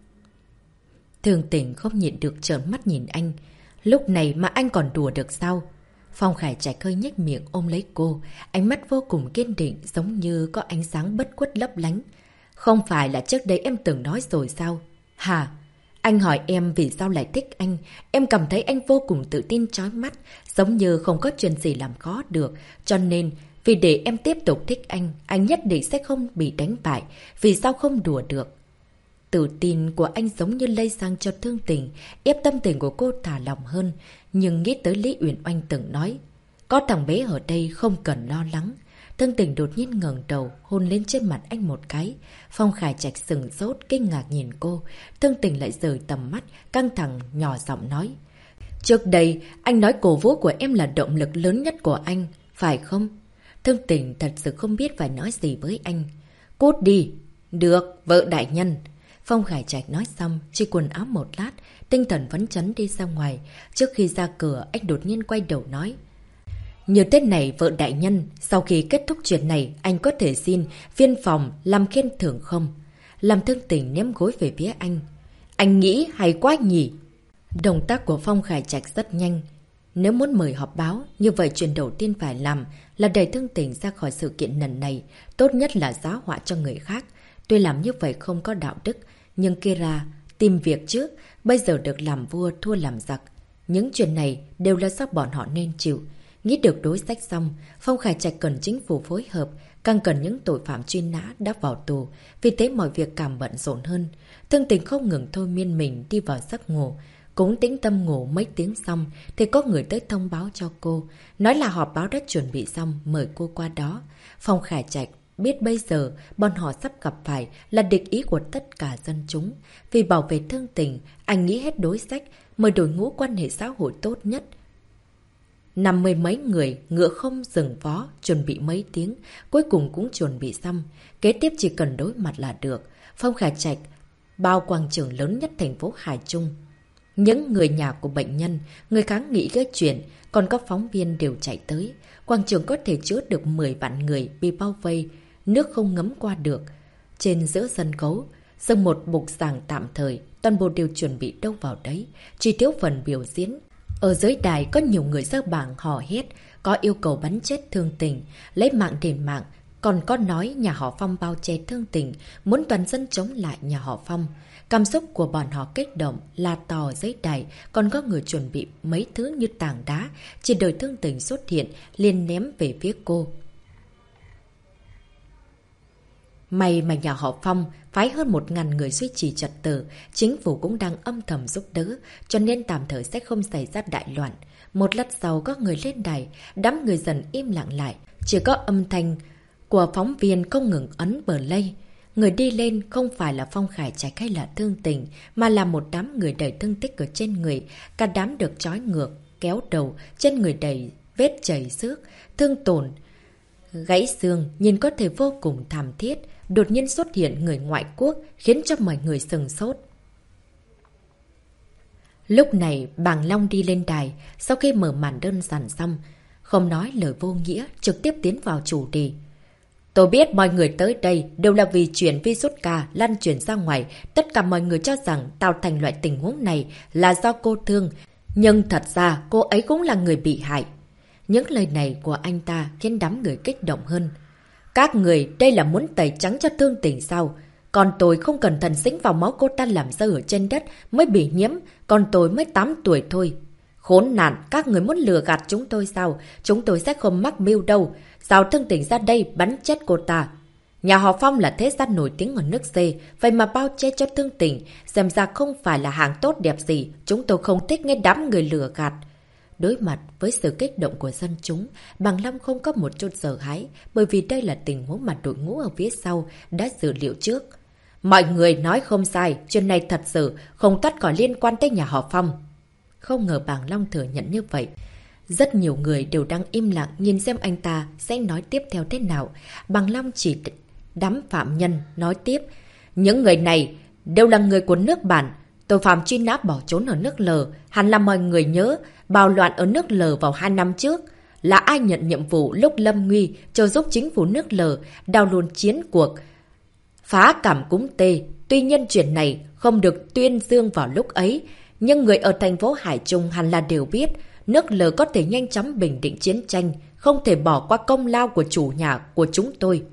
Thương Tình không nhịn được trợn mắt nhìn anh. Lúc này mà anh còn đùa được sao? Phong Khải Trạch hơi nhếch miệng ôm lấy cô, ánh mắt vô cùng kiên định, giống như có ánh sáng bất khuất lấp lánh. Không phải là trước đây em từng nói rồi sao? Hả? Anh hỏi em vì sao lại thích anh, em cảm thấy anh vô cùng tự tin chói mắt, giống như không có chuyện gì làm khó được, cho nên vì để em tiếp tục thích anh nhất định sẽ không bị đánh bại, vì sao không đùa được. Tự tin của anh giống như lây sang cho Thương Tình, ép tâm tình của cô thả lỏng hơn, nhưng nghĩ tới Lý Uyển Oanh từng nói, có thằng bé ở đây không cần lo lắng. Thương Tình đột nhiên ngẩng đầu, hôn lên trên mặt anh một cái. Phong Khải Trạch sừng sốt, kinh ngạc nhìn cô. Thương Tình lại rời tầm mắt, căng thẳng, nhỏ giọng nói. Trước đây, anh nói cổ vũ của em là động lực lớn nhất của anh, phải không? Thương Tình thật sự không biết phải nói gì với anh. Cút đi! Được, vợ đại nhân! Phong Khải Trạch nói xong, chỉ quần áo một lát, tinh thần phấn chấn đi ra ngoài. Trước khi ra cửa, anh đột nhiên quay đầu nói. Như thế này vợ đại nhân, sau khi kết thúc chuyện này, anh có thể xin viên phòng làm khen thưởng không? Làm Thương Tình ném gối về phía anh. Anh nghĩ hay quá nhỉ? Động tác của Phong Khải Trạch rất nhanh. Nếu muốn mời họp báo, như vậy chuyện đầu tiên phải làm là đẩy Thương Tình ra khỏi sự kiện lần này. Tốt nhất là giá họa cho người khác. Tuy làm như vậy không có đạo đức, nhưng Kira tìm việc trước, bây giờ được làm vua thua làm giặc. Những chuyện này đều là do bọn họ nên chịu. Nghĩ được đối sách xong, Phong Khải Trạch cần chính phủ phối hợp, càng cần những tội phạm truy nã đã vào tù, vì thế mọi việc càng bận rộn hơn. Thương Tình không ngừng thôi miên mình đi vào giấc ngủ. Cũng tĩnh tâm ngủ mấy tiếng xong thì có người tới thông báo cho cô, nói là họp báo đã chuẩn bị xong, mời cô qua đó. Phong Khải Trạch biết bây giờ bọn họ sắp gặp phải là địch ý của tất cả dân chúng. Vì bảo vệ Thương Tình, anh nghĩ hết đối sách, mời đội ngũ quan hệ xã hội tốt nhất. 50 mấy người, ngựa không dừng vó, chuẩn bị mấy tiếng, cuối cùng cũng chuẩn bị xong. Kế tiếp chỉ cần đối mặt là được. Phong Khải Trạch, bao quảng trường lớn nhất thành phố Hải Trung. Những người nhà của bệnh nhân, người kháng nghị gây chuyện, còn có phóng viên đều chạy tới. Quảng trường có thể chứa được 10 vạn người bị bao vây, nước không ngấm qua được. Trên giữa sân khấu, dâng một bục giảng tạm thời, toàn bộ đều chuẩn bị đâu vào đấy, chỉ thiếu phần biểu diễn. Ở dưới đài có nhiều người ra bảng hò hét, có yêu cầu bắn chết Thương Tình, lấy mạng đền mạng, còn có nói nhà họ Phong bao che Thương Tình, muốn toàn dân chống lại nhà họ Phong. Cảm xúc của bọn họ kích động, la to dưới đài, còn có người chuẩn bị mấy thứ như tảng đá, chỉ đợi Thương Tình xuất hiện, liền ném về phía cô. May mà nhà họ Phong phái hơn 1.000 người duy trì trật tự, chính phủ cũng đang âm thầm giúp đỡ, cho nên tạm thời sẽ không xảy ra đại loạn. Một lát sau có người lên đài, đám người dần im lặng lại, chỉ có âm thanh của phóng viên không ngừng ấn play. Người đi lên không phải là Phong Khải Trạch hay là Thương Tình, mà là một đám người đầy thương tích ở trên người, cả đám được trói ngược, kéo đầu, trên người đầy vết chảy xước, thương tổn, gãy xương, nhìn có thể vô cùng thảm thiết. Đột nhiên xuất hiện người ngoại quốc, khiến cho mọi người sừng sốt. Lúc này, Bàng Long đi lên đài, sau khi mở màn đơn giản xong, không nói lời vô nghĩa, trực tiếp tiến vào chủ đề. Tôi biết mọi người tới đây đều là vì chuyện virus K lan truyền ra ngoài. Tất cả mọi người cho rằng tạo thành loại tình huống này là do cô Thương. Nhưng thật ra cô ấy cũng là người bị hại. Những lời này của anh ta khiến đám người kích động hơn. Các người đây là muốn tẩy trắng cho Thương Tình sao? Còn tôi không cẩn thận dính vào máu cô ta làm rơi ở trên đất mới bị nhiễm. Còn tôi mới 8 tuổi thôi. Khốn nạn, các người muốn lừa gạt chúng tôi sao? Chúng tôi sẽ không mắc mưu đâu. Sao Thương Tình ra đây bắn chết cô ta? Nhà họ Phong là thế gia nổi tiếng ở nước dê, vậy mà bao che cho Thương Tình, xem ra không phải là hàng tốt đẹp gì. Chúng tôi không thích nghe đám người lừa gạt. Đối mặt với sự kích động của dân chúng, Bàng Long không có một chút sợ hãi, bởi vì đây là tình huống mà đội ngũ ở phía sau đã dự liệu trước. Mọi người nói không sai, chuyện này thật sự không thoát khỏi liên quan tới nhà họ Phong. Không ngờ Bàng Long thừa nhận như vậy. Rất nhiều người đều đang im lặng nhìn xem anh ta sẽ nói tiếp theo thế nào. Bàng Long chỉ đám phạm nhân nói tiếp. Những người này đều là người của nước bản. Tội phạm truy nã bỏ trốn ở nước L. Hẳn là mọi người nhớ bạo loạn ở nước L vào 2 năm trước. Là ai nhận nhiệm vụ lúc lâm nguy trợ giúp chính phủ nước L đào luồn chiến cuộc phá Cảm Cúm T. Tuy nhiên chuyện này không được tuyên dương vào lúc ấy, nhưng người ở thành phố Hải Trung hẳn là đều biết nước L có thể nhanh chóng bình định chiến tranh, không thể bỏ qua công lao của chủ nhà của chúng tôi.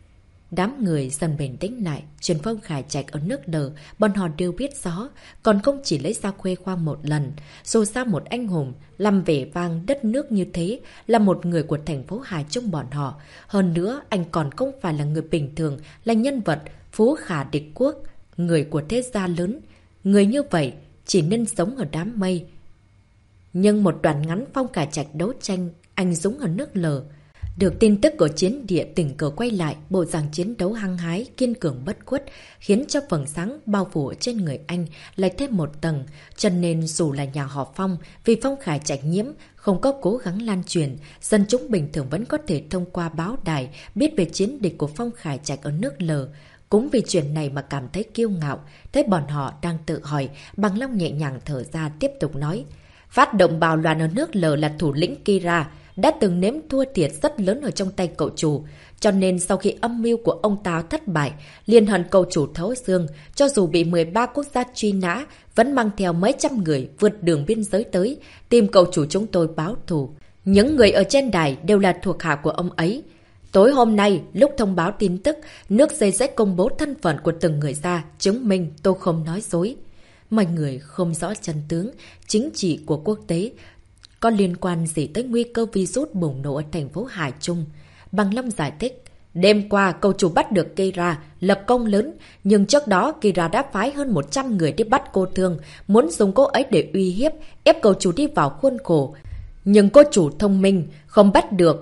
Đám người dần bình tĩnh lại, chuyện Phong Khải Trạch ở nước L, bọn họ đều biết rõ, còn không chỉ lấy ra khoe khoang một lần. Dù sao một anh hùng, làm vẻ vang đất nước như thế, là một người của thành phố Hải Trung bọn họ. Hơn nữa, anh còn không phải là người bình thường, là nhân vật, phú khả địch quốc, người của thế gia lớn. Người như vậy, chỉ nên sống ở đám mây. Nhưng một đoạn ngắn Phong Khải Trạch đấu tranh, anh dũng ở nước L. Được tin tức của chiến địa tình cờ quay lại, bộ dạng chiến đấu hăng hái, kiên cường bất khuất, khiến cho phần sáng bao phủ trên người anh lại thêm một tầng. Cho nên dù là nhà họ Phong, vì Phong Khải Trạch nhiễm, không có cố gắng lan truyền, dân chúng bình thường vẫn có thể thông qua báo đài biết về chiến địch của Phong Khải Trạch ở nước L. Cũng vì chuyện này mà cảm thấy kiêu ngạo. Thấy bọn họ đang tự hỏi, Bàng Long nhẹ nhàng thở ra tiếp tục nói. Phát động bạo loạn ở nước L là thủ lĩnh Kira, đã từng nếm thua thiệt rất lớn ở trong tay cậu chủ. Cho nên sau khi âm mưu của ông ta thất bại, liền hận cậu chủ thấu xương, cho dù bị 13 quốc gia truy nã, vẫn mang theo mấy trăm người vượt đường biên giới tới, tìm cậu chủ chúng tôi báo thù. Những người ở trên đài đều là thuộc hạ của ông ấy. Tối hôm nay, lúc thông báo tin tức, nước dây sẽ công bố thân phận của từng người ra, chứng minh tôi không nói dối. Mọi người không rõ chân tướng, chính trị của quốc tế, có liên quan gì tới nguy cơ virus bùng nổ ở thành phố Hải Trung. Bàng Long giải thích, đêm qua cậu chủ bắt được Kira, lập công lớn, nhưng trước đó Kira đã phái hơn 100 người đi bắt cô Thương, muốn dùng cô ấy để uy hiếp, ép cậu chủ đi vào khuôn khổ. Nhưng cô chủ thông minh, không bắt được,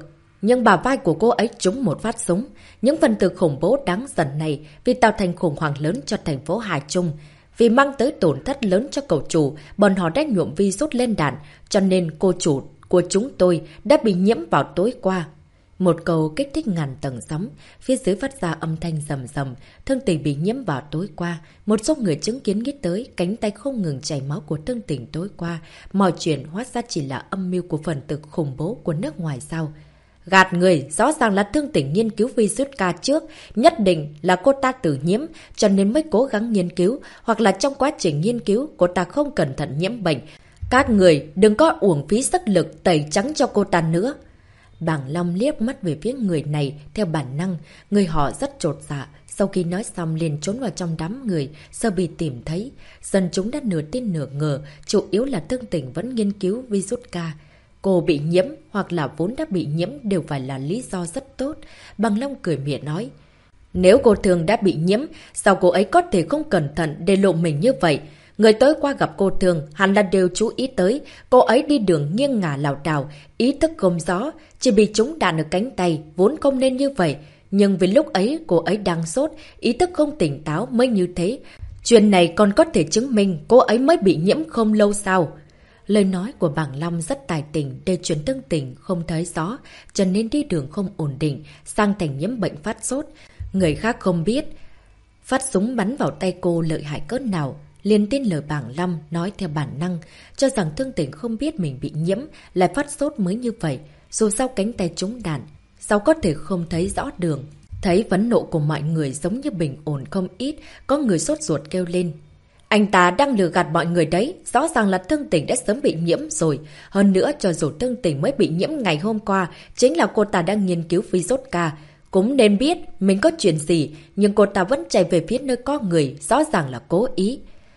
nhưng bả vai của cô ấy trúng một phát súng. Những phần tử khủng bố đáng giận này vì tạo thành khủng hoảng lớn cho thành phố Hà Trung. Vì mang tới tổn thất lớn cho cậu chủ, bọn họ đã nhuộm virus lên đạn, cho nên cô chủ của chúng tôi đã bị nhiễm vào tối qua. Một câu kích thích ngàn tầng sóng, phía dưới phát ra âm thanh rầm rầm, Thương Tình bị nhiễm vào tối qua. Một số người chứng kiến nghĩ tới cánh tay không ngừng chảy máu của Thương Tình tối qua. Mọi chuyện hóa ra chỉ là âm mưu của phần tử khủng bố của nước ngoài sao. Gạt người, rõ ràng là Thương Tình nghiên cứu virus ca trước, nhất định là cô ta tự nhiễm, cho nên mới cố gắng nghiên cứu, hoặc là trong quá trình nghiên cứu, cô ta không cẩn thận nhiễm bệnh. Các người đừng có uổng phí sức lực tẩy trắng cho cô ta nữa. Bàng Long liếc mắt về phía người này theo bản năng, người họ rất chột dạ. Sau khi nói xong liền trốn vào trong đám người, sợ bị tìm thấy. Dân chúng đã nửa tin nửa ngờ, chủ yếu là Thương Tình vẫn nghiên cứu virus ca. Cô bị nhiễm hoặc là vốn đã bị nhiễm đều phải là lý do rất tốt. Bàng Long cười mỉa nói. Nếu cô Thương đã bị nhiễm, sao cô ấy có thể không cẩn thận để lộ mình như vậy? Người tối qua gặp cô Thương hẳn là đều chú ý tới. Cô ấy đi đường nghiêng ngả lảo đảo, ý thức không rõ, chỉ bị trúng đạn ở cánh tay, vốn không nên như vậy. Nhưng vì lúc ấy cô ấy đang sốt, ý thức không tỉnh táo mới như thế. Chuyện này còn có thể chứng minh cô ấy mới bị nhiễm không lâu sau. Lời nói của Bàng Long rất tài tình để chuyển Thương Tình không thấy rõ, cho nên đi đường không ổn định, sang thành nhiễm bệnh phát sốt. Người khác không biết, phát súng bắn vào tay cô lợi hại cỡ nào. Liền tin lời Bàng Long nói theo bản năng, cho rằng Thương Tình không biết mình bị nhiễm, lại phát sốt mới như vậy. Dù sao cánh tay trúng đạn, sao có thể không thấy rõ đường. Thấy vấn nộ của mọi người giống như bình ổn không ít, có người sốt ruột kêu lên. Anh ta đang lừa gạt mọi người đấy, rõ ràng là Thương Tình đã sớm bị nhiễm rồi. Hơn nữa cho dù Thương Tình mới bị nhiễm ngày hôm qua, chính là cô ta đang nghiên cứu virus ca. Cũng nên biết mình có chuyện gì, nhưng cô ta vẫn chạy về phía nơi có người, rõ ràng là cố ý.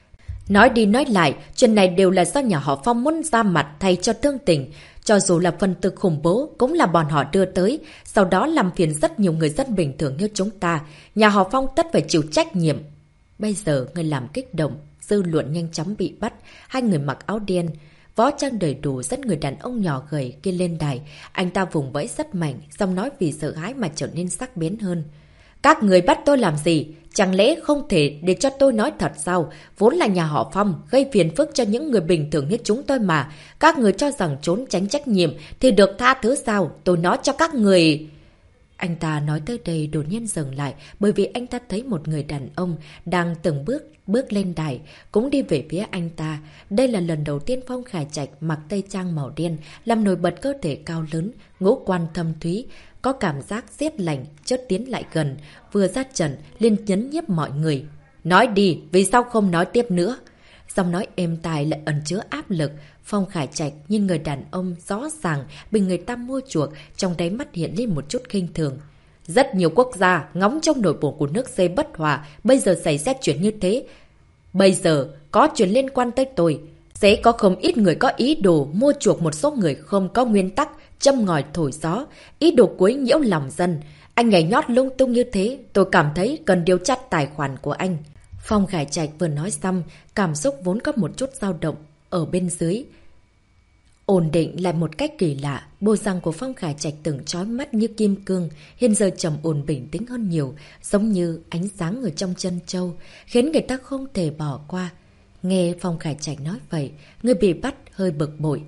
Nói đi nói lại, chuyện này đều là do nhà họ Phong muốn ra mặt thay cho Thương Tình. Cho dù là phần tử khủng bố, cũng là bọn họ đưa tới, sau đó làm phiền rất nhiều người dân bình thường như chúng ta. Nhà họ Phong tất phải chịu trách nhiệm. Bây giờ, người làm kích động, dư luận nhanh chóng bị bắt. Hai người mặc áo đen, võ trang đầy đủ dẫn người đàn ông nhỏ gầy kia lên đài. Anh ta vùng vẫy rất mạnh, giọng nói vì sợ hãi mà trở nên sắc bén hơn. Các người bắt tôi làm gì? Chẳng lẽ không thể để cho tôi nói thật sao? Vốn là nhà họ Phong, gây phiền phức cho những người bình thường như chúng tôi mà. Các người cho rằng trốn tránh trách nhiệm thì được tha thứ sao? Tôi nói cho các người... Anh ta nói tới đây đột nhiên dừng lại bởi vì anh ta thấy một người đàn ông đang từng bước lên đài, cũng đi về phía anh ta. Đây là lần đầu tiên Phong Khải Trạch mặc tây trang màu đen, làm nổi bật cơ thể cao lớn, ngũ quan thâm thúy, có cảm giác rét lạnh, chợt tiến lại gần, vừa ra trận liền nhấn nhiếp mọi người. Nói đi, vì sao không nói tiếp nữa? Giọng nói êm tai lại ẩn chứa áp lực. Phong Khải Trạch nhìn người đàn ông rõ ràng bị người ta mua chuộc, trong đáy mắt hiện lên một chút khinh thường. Rất nhiều quốc gia ngóng trong nội bộ của nước C bất hòa, bây giờ xảy ra chuyện như thế. Bây giờ có chuyện liên quan tới tôi, sẽ có không ít người có ý đồ mua chuộc một số người không có nguyên tắc, châm ngòi thổi gió, ý đồ quấy nhiễu lòng dân. Anh nhảy nhót lung tung như thế, tôi cảm thấy cần điều tra tài khoản của anh. Phong Khải Trạch vừa nói xong, cảm xúc vốn có một chút dao động ở bên dưới ổn định lại một cách kỳ lạ. Bộ răng của Phong Khải Trạch từng chói mắt như kim cương, hiện giờ trầm ổn bình tĩnh hơn nhiều, giống như ánh sáng ở trong chân châu, khiến người ta không thể bỏ qua. Nghe Phong Khải Trạch nói vậy, người bị bắt hơi bực bội.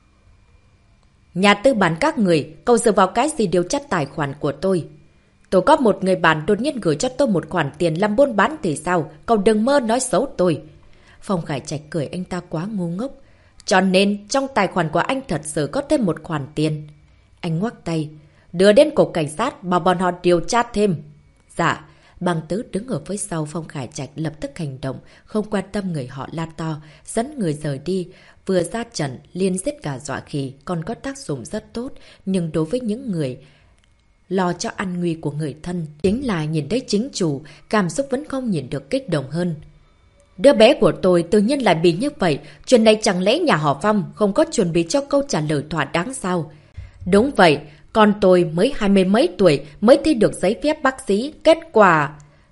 Nhà tư bản các người, cậu dựa vào cái gì điều tra tài khoản của tôi? Tôi có một người bạn đột nhiên gửi cho tôi một khoản tiền làm buôn bán thì sao? Cậu đừng mơ nói xấu tôi. Phong Khải Trạch cười anh ta quá ngu ngốc. Cho nên trong tài khoản của anh thật sự có thêm một khoản tiền. Anh ngoắc tay. Đưa đến cục cảnh sát bảo bọn họ điều tra thêm. Dạ. Bàng Tứ đứng ở phía sau Phong Khải Trạch lập tức hành động, không quan tâm người họ la to, dẫn người rời đi. Vừa ra trận, liên giết cả dọa khỉ, còn có tác dụng rất tốt. Nhưng đối với những người lo cho an nguy của người thân, chính là nhìn thấy chính chủ, cảm xúc vẫn không nhìn được kích động hơn. Đứa bé của tôi tự nhiên lại bị như vậy, chuyện này chẳng lẽ nhà họ Phong không có chuẩn bị cho câu trả lời thỏa đáng sao? Đúng vậy, con tôi mới 20 mấy tuổi mới thi được giấy phép bác sĩ, kết quả...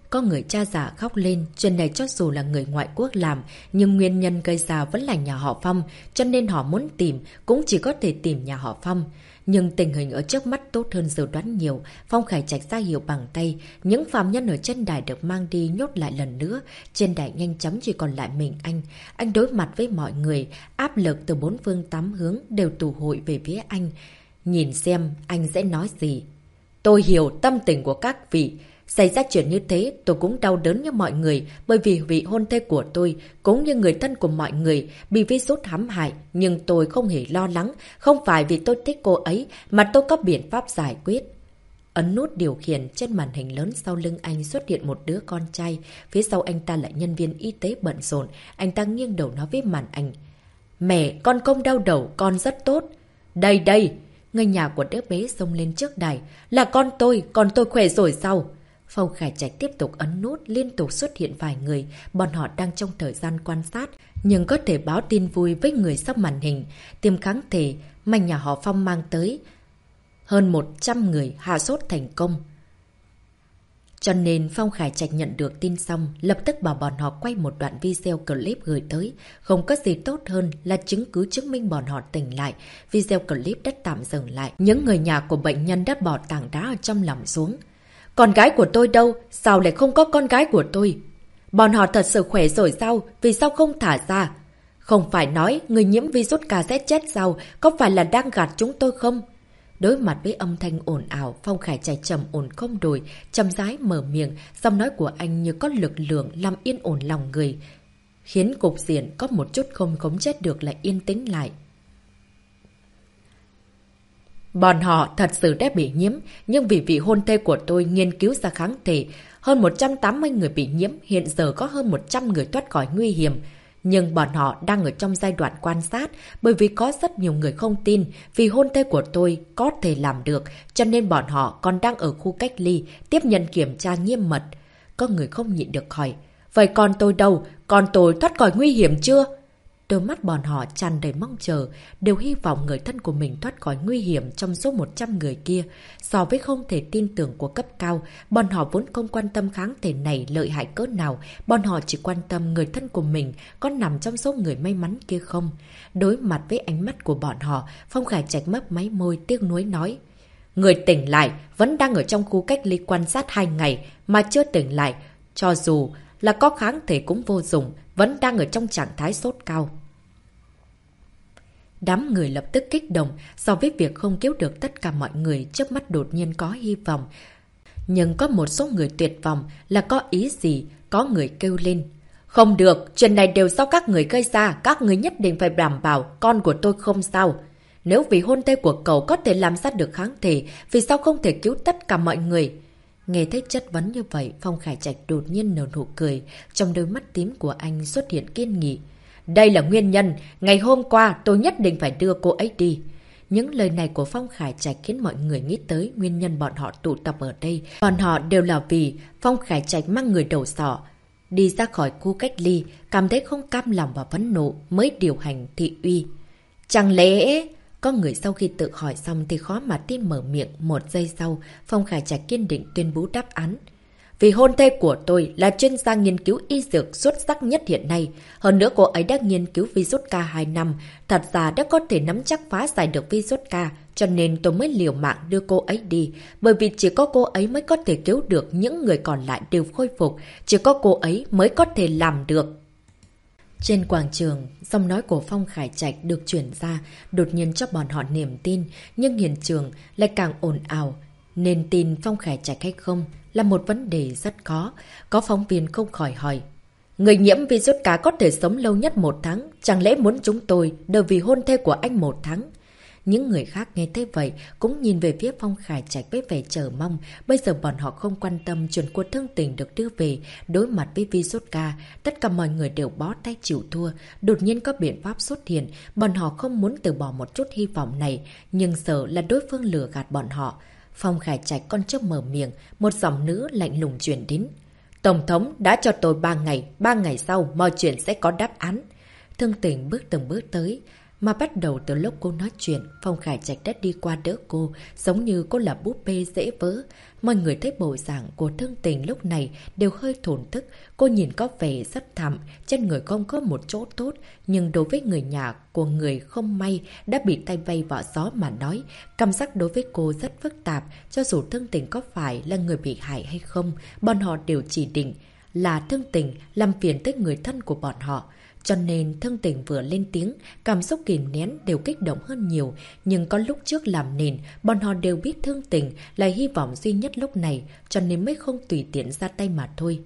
Có người cha già khóc lên, chuyện này cho dù là người ngoại quốc làm, nhưng nguyên nhân gây ra vẫn là nhà họ Phong, cho nên họ muốn tìm, cũng chỉ có thể tìm nhà họ Phong. Nhưng tình hình ở trước mắt tốt hơn dự đoán nhiều, Phong Khải Trạch ra hiệu bằng tay, những phạm nhân ở trên đài được mang đi nhốt lại lần nữa, trên đài nhanh chóng chỉ còn lại mình anh. Anh đối mặt với mọi người, áp lực từ bốn phương tám hướng đều tụ hội về phía anh. Nhìn xem anh sẽ nói gì. Tôi hiểu tâm tình của các vị. Xảy ra chuyện như thế tôi cũng đau đớn như mọi người, bởi vì vị hôn thê của tôi cũng như người thân của mọi người bị virus hãm hại. Nhưng tôi không hề lo lắng, không phải vì tôi thích cô ấy mà tôi có biện pháp giải quyết. Ấn nút điều khiển, trên màn hình lớn sau lưng anh xuất hiện một đứa con trai. Phía sau anh ta là nhân viên y tế bận rộn. Anh ta nghiêng đầu nói với màn ảnh. Mẹ, con không đau đầu, con rất tốt. Đây đây! Người nhà của đứa bé xông lên trước đài. Là con tôi khỏe rồi sao? Phong Khải Trạch tiếp tục ấn nút, liên tục xuất hiện vài người. Bọn họ đang trong thời gian quan sát, nhưng có thể báo tin vui với người sắp màn hình. Tiêm kháng thể mà nhà họ Phong mang tới. Hơn 100 người hạ sốt thành công. Cho nên Phong Khải Trạch nhận được tin xong, lập tức bảo bọn họ quay một đoạn video clip gửi tới. Không có gì tốt hơn là chứng cứ chứng minh bọn họ tỉnh lại. Video clip đã tạm dừng lại. Những người nhà của bệnh nhân đã bỏ tảng đá ở trong lòng xuống. Con gái của tôi đâu? Sao lại không có con gái của tôi? Bọn họ thật sự khỏe rồi sao? Vì sao không thả ra? Không phải nói người nhiễm virus ca sẽ chết sao? Có phải là đang gạt chúng tôi không? Đối mặt với âm thanh ồn ào, Phong Khải Trạch trầm ổn không đổi, chậm rãi mở miệng, giọng nói của anh như có lực lượng làm yên ổn lòng người, khiến cục diện có một chút không khống chế được lại yên tĩnh lại. Bọn họ thật sự đã bị nhiễm, nhưng vì vị hôn thê của tôi nghiên cứu ra kháng thể, hơn 180 người bị nhiễm, hiện giờ có hơn 100 người thoát khỏi nguy hiểm. Nhưng bọn họ đang ở trong giai đoạn quan sát, bởi vì có rất nhiều người không tin vì hôn thê của tôi có thể làm được, cho nên bọn họ còn đang ở khu cách ly, tiếp nhận kiểm tra nghiêm mật. Có người không nhịn được hỏi, vậy con tôi đâu? Con tôi thoát khỏi nguy hiểm chưa? Đôi mắt bọn họ tràn đầy mong chờ, đều hy vọng người thân của mình thoát khỏi nguy hiểm trong số 100 người kia. So với không thể tin tưởng của cấp cao, bọn họ vốn không quan tâm kháng thể này lợi hại cỡ nào, bọn họ chỉ quan tâm người thân của mình có nằm trong số người may mắn kia không. Đối mặt với ánh mắt của bọn họ, Phong Khải Trạch mấp máy môi tiếc nuối nói. Người tỉnh lại, vẫn đang ở trong khu cách ly quan sát 2 ngày mà chưa tỉnh lại, cho dù là có kháng thể cũng vô dụng, vẫn đang ở trong trạng thái sốt cao. Đám người lập tức kích động, so với việc không cứu được tất cả mọi người, trước mắt đột nhiên có hy vọng. Nhưng có một số người tuyệt vọng là có ý gì, có người kêu lên. Không được, chuyện này đều do các người gây ra, các người nhất định phải đảm bảo con của tôi không sao. Nếu vì hôn thê của cậu có thể làm ra được kháng thể, vì sao không thể cứu tất cả mọi người? Nghe thấy chất vấn như vậy, Phong Khải Trạch đột nhiên nở nụ cười, trong đôi mắt tím của anh xuất hiện kiên nghị. Đây là nguyên nhân, ngày hôm qua tôi nhất định phải đưa cô ấy đi. Những lời này của Phong Khải Trạch khiến mọi người nghĩ tới nguyên nhân bọn họ tụ tập ở đây. Bọn họ đều là vì Phong Khải Trạch mang người đầu sỏ đi ra khỏi khu cách ly, cảm thấy không cam lòng và phẫn nộ mới điều hành thị uy. Chẳng lẽ... Có người sau khi tự hỏi xong thì khó mà tin mở miệng. Một giây sau, Phong Khải Trạch kiên định tuyên bố đáp án. Vì hôn thê của tôi là chuyên gia nghiên cứu y dược xuất sắc nhất hiện nay. Hơn nữa cô ấy đã nghiên cứu virus K 2 năm. Thật ra đã có thể nắm chắc phá giải được virus K. Cho nên tôi mới liều mạng đưa cô ấy đi. Bởi vì chỉ có cô ấy mới có thể cứu được những người còn lại đều khôi phục. Chỉ có cô ấy mới có thể làm được. Trên quảng trường, giọng nói của Phong Khải Trạch được chuyển ra, đột nhiên cho bọn họ niềm tin, nhưng hiện trường lại càng ồn ào. Nên tin Phong Khải Trạch hay không là một vấn đề rất khó. Có phóng viên không khỏi hỏi. Người nhiễm virus cá có thể sống lâu nhất 1 tháng, chẳng lẽ muốn chúng tôi đợi vì hôn thê của anh 1 tháng? Những người khác nghe thế vậy cũng nhìn về phía Phong Khải Trạch với vẻ chờ mong. Bây giờ bọn họ không quan tâm chuyện của thương tình được đưa về. Đối mặt với virus K, tất cả mọi người đều bó tay chịu thua. Đột nhiên có biện pháp xuất hiện. Bọn họ không muốn từ bỏ một chút hy vọng này, nhưng sợ là đối phương lừa gạt bọn họ. Phong Khải Trạch còn chưa mở miệng, một giọng nữ lạnh lùng truyền đến. Tổng thống đã cho tôi 3 ngày, 3 ngày sau mọi chuyện sẽ có đáp án. Thương tình bước từng bước tới. Mà bắt đầu từ lúc cô nói chuyện, Phong Khải Trạch đã đi qua đỡ cô, giống như cô là búp bê dễ vỡ. Mọi người thấy bộ dạng của Thương Tình lúc này đều hơi thổn thức. Cô nhìn có vẻ rất thảm, trên người không có một chỗ tốt. Nhưng đối với người nhà của người không may đã bị tay vay vỏ gió mà nói, cảm giác đối với cô rất phức tạp. Cho dù Thương Tình có phải là người bị hại hay không, bọn họ đều chỉ định là Thương Tình làm phiền tới người thân của bọn họ. Cho nên Thương Tình vừa lên tiếng, cảm xúc kìm nén đều kích động hơn nhiều. Nhưng có lúc trước làm nền, bọn họ đều biết Thương Tình là hy vọng duy nhất lúc này, cho nên mới không tùy tiện ra tay mà thôi.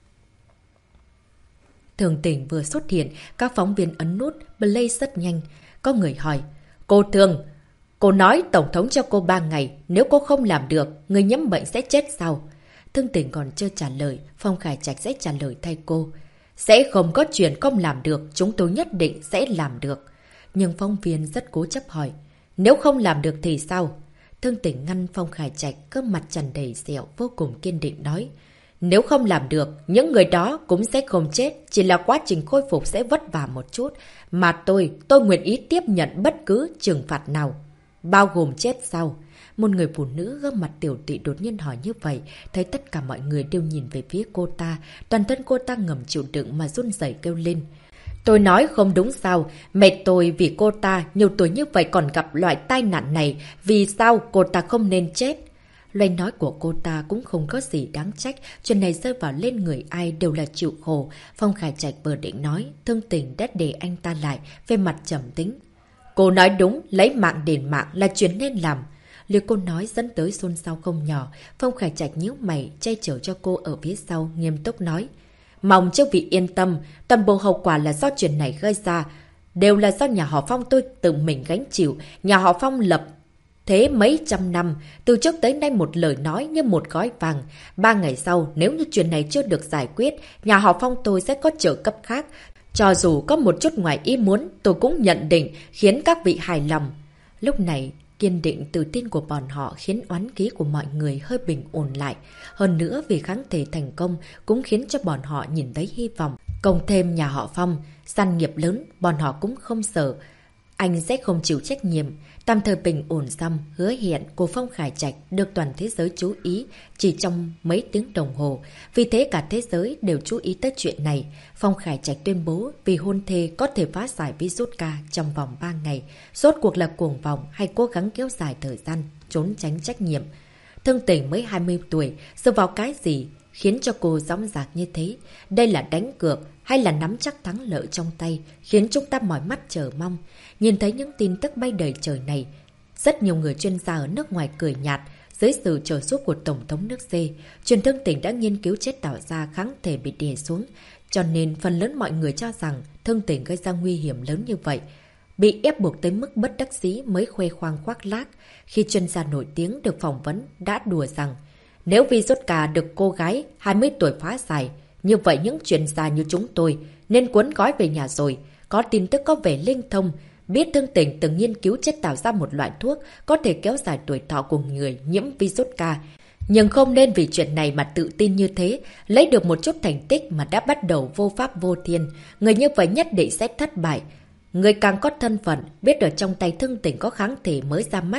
Thương Tình vừa xuất hiện, các phóng viên ấn nút play rất nhanh. Có người hỏi, cô Thương, cô nói Tổng thống cho cô 3 ngày, nếu cô không làm được, người nhiễm bệnh sẽ chết sao? Thương Tình còn chưa trả lời, Phong Khải Trạch sẽ trả lời thay cô. Sẽ không có chuyện không làm được, chúng tôi nhất định sẽ làm được. Nhưng phóng viên rất cố chấp hỏi, nếu không làm được thì sao? Thương Tình ngăn Phong Khải Trạch, cơ mặt tràn đầy sẹo, vô cùng kiên định nói. Nếu không làm được, những người đó cũng sẽ không chết, chỉ là quá trình khôi phục sẽ vất vả một chút. Mà tôi nguyện ý tiếp nhận bất cứ trừng phạt nào. Bao gồm chết sao? Một người phụ nữ gương mặt tiểu tụy đột nhiên hỏi như vậy, thấy tất cả mọi người đều nhìn về phía cô ta, toàn thân cô ta ngầm chịu đựng mà run rẩy kêu lên. Tôi nói không đúng sao, mẹ tôi vì cô ta nhiều tuổi như vậy còn gặp loại tai nạn này, vì sao cô ta không nên chết? Lời nói của cô ta cũng không có gì đáng trách, chuyện này rơi vào lên người ai đều là chịu khổ. Phong Khải Trạch vừa định nói, Thương Tình đã để anh ta lại, về mặt trầm tĩnh. Cô nói đúng, lấy mạng đền mạng là chuyện nên làm. Lời cô nói dẫn tới xôn xao không nhỏ. Phong Khải Trạch nhíu mày, che chở cho cô ở phía sau, nghiêm túc nói. Mong chức vị yên tâm, toàn bộ hậu quả là do chuyện này gây ra. Đều là do nhà họ Phong tôi tự mình gánh chịu. Nhà họ Phong lập thế mấy trăm năm, từ trước tới nay một lời nói như một gói vàng. 3 ngày sau, nếu như chuyện này chưa được giải quyết, nhà họ Phong tôi sẽ có trợ cấp khác. Cho dù có một chút ngoài ý muốn, tôi cũng nhận định khiến các vị hài lòng. Lúc này, kiên định tự tin của bọn họ khiến oán khí của mọi người hơi bình ổn lại. Hơn nữa vì kháng thể thành công cũng khiến cho bọn họ nhìn thấy hy vọng. Cộng thêm nhà họ Phong, sản nghiệp lớn, bọn họ cũng không sợ. Anh sẽ không chịu trách nhiệm. Tạm thời bình ổn xong, hứa hẹn của Phong Khải Trạch được toàn thế giới chú ý chỉ trong mấy tiếng đồng hồ. Vì thế cả thế giới đều chú ý tới chuyện này. Phong Khải Trạch tuyên bố vì hôn thê có thể phá giải virus K trong vòng 3 ngày. Rốt cuộc là cuồng vọng hay cố gắng kéo dài thời gian, trốn tránh trách nhiệm. Thương Tình mới 20 tuổi, dựa vào cái gì khiến cho cô dõng dạc như thế? Đây là đánh cược hay là nắm chắc thắng lợi trong tay, khiến chúng ta mỏi mắt chờ mong. Nhìn thấy những tin tức bay đầy trời này, rất nhiều người chuyên gia ở nước ngoài cười nhạt. Dưới sự trợ giúp của Tổng thống nước C, truyền thông tỉnh đã nghiên cứu chế tạo ra kháng thể bị đè xuống. Cho nên phần lớn mọi người cho rằng Thương Tình gây ra nguy hiểm lớn như vậy, bị ép buộc tới mức bất đắc dĩ mới khoe khoang khoác lác. Khi chuyên gia nổi tiếng được phỏng vấn đã đùa rằng, nếu virus K được cô gái 20 tuổi phá giải, như vậy những chuyên gia như chúng tôi nên cuốn gói về nhà rồi. Có tin tức có vẻ linh thông, biết Thương Tình từng nghiên cứu chế tạo ra một loại thuốc có thể kéo dài tuổi thọ của người nhiễm virus K. Nhưng không nên vì chuyện này mà tự tin như thế, lấy được một chút thành tích mà đã bắt đầu vô pháp vô thiên. Người như vậy nhất định sẽ thất bại. Người càng có thân phận, biết ở trong tay Thương Tình có kháng thể mới ra mắt.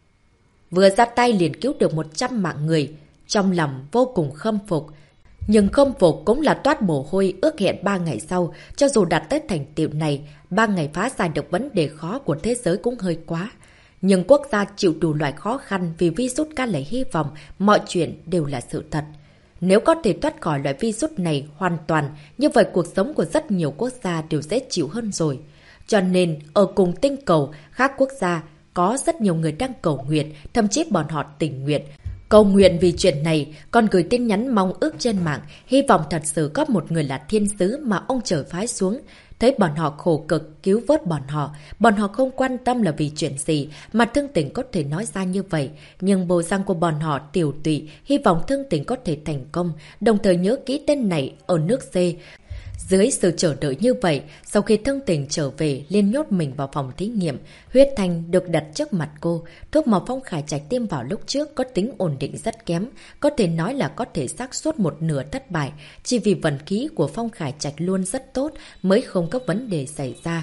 Vừa ra tay liền cứu được 100 mạng người, trong lòng vô cùng khâm phục. Nhưng khâm phục cũng là toát mồ hôi, ước hẹn 3 ngày sau, cho dù đạt tới thành tựu này, 3 ngày phá giải được vấn đề khó của thế giới cũng hơi quá. Nhưng quốc gia chịu đủ loại khó khăn vì virus K lấy hy vọng, mọi chuyện đều là sự thật. Nếu có thể thoát khỏi loại virus này hoàn toàn, như vậy cuộc sống của rất nhiều quốc gia đều dễ chịu hơn rồi. Cho nên, ở cùng tinh cầu, khác quốc gia, có rất nhiều người đang cầu nguyện, thậm chí bọn họ tình nguyện. Cầu nguyện vì chuyện này, còn gửi tin nhắn mong ước trên mạng, hy vọng thật sự có một người là thiên sứ mà ông trời phái xuống. Thấy bọn họ khổ cực, cứu vớt bọn họ không quan tâm là vì chuyện gì mà Thương Tình có thể nói ra như vậy. Nhưng bộ răng của bọn họ tiểu tụy, hy vọng Thương Tình có thể thành công, đồng thời nhớ kỹ tên này ở nước C. Dưới sự chờ đợi như vậy, sau khi Thương Tình trở về, liên nhốt mình vào phòng thí nghiệm, huyết thanh được đặt trước mặt cô. Thuốc mà Phong Khải Trạch tiêm vào lúc trước có tính ổn định rất kém, có thể nói là có thể xác suất một nửa thất bại. Chỉ vì vận khí của Phong Khải Trạch luôn rất tốt mới không có vấn đề xảy ra.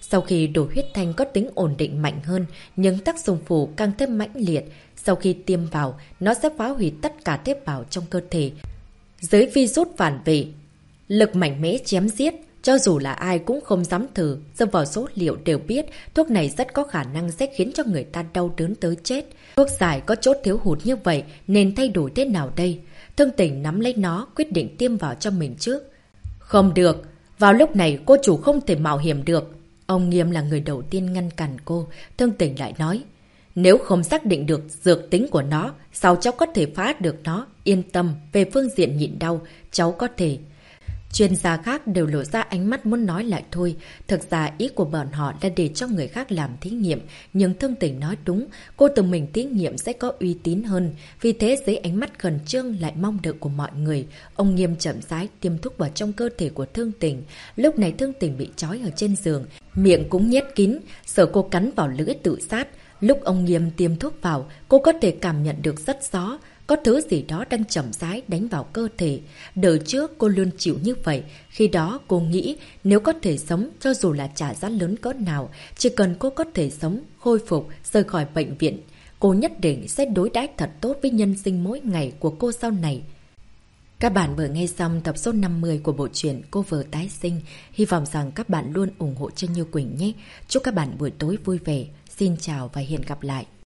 Sau khi đổ huyết thanh có tính ổn định mạnh hơn, nhưng tác dụng phụ càng thêm mãnh liệt. Sau khi tiêm vào, nó sẽ phá hủy tất cả tế bào trong cơ thể. Dưới virus phản vệ, lực mạnh mẽ chém giết, cho dù là ai cũng không dám thử, dựa vào số liệu đều biết thuốc này rất có khả năng sẽ khiến cho người ta đau đớn tới chết. Thuốc giải có chỗ thiếu hụt như vậy nên thay đổi thế nào đây? Thương Tình nắm lấy nó, quyết định tiêm vào cho mình trước. Không được, vào lúc này cô chủ không thể mạo hiểm được. Ông Nghiêm là người đầu tiên ngăn cản cô, Thương Tình lại nói. Nếu không xác định được dược tính của nó, sao cháu có thể phá được nó? Yên tâm, về phương diện nhịn đau, cháu có thể. Chuyên gia khác đều lộ ra ánh mắt muốn nói lại thôi. Thực ra ý của bọn họ là để cho người khác làm thí nghiệm. Nhưng Thương Tình nói đúng, cô tự mình thí nghiệm sẽ có uy tín hơn. Vì thế dưới ánh mắt khẩn trương lại mong đợi của mọi người, ông Nghiêm chậm rãi tiêm thuốc vào trong cơ thể của Thương Tình. Lúc này Thương Tình bị trói ở trên giường, miệng cũng nhét kín, sợ cô cắn vào lưỡi tự sát. Lúc ông Nghiêm tiêm thuốc vào, cô có thể cảm nhận được rất rõ. Có thứ gì đó đang chậm rãi đánh vào cơ thể. Đời trước cô luôn chịu như vậy. Khi đó cô nghĩ nếu có thể sống, cho dù là trả giá lớn cỡ nào, chỉ cần cô có thể sống, khôi phục, rời khỏi bệnh viện, cô nhất định sẽ đối đãi thật tốt với nhân sinh mỗi ngày của cô sau này. Các bạn vừa nghe xong tập số 50 của bộ truyện Cô Vợ Tái Sinh. Hy vọng rằng các bạn luôn ủng hộ cho Như Quỳnh nhé. Chúc các bạn buổi tối vui vẻ. Xin chào và hẹn gặp lại.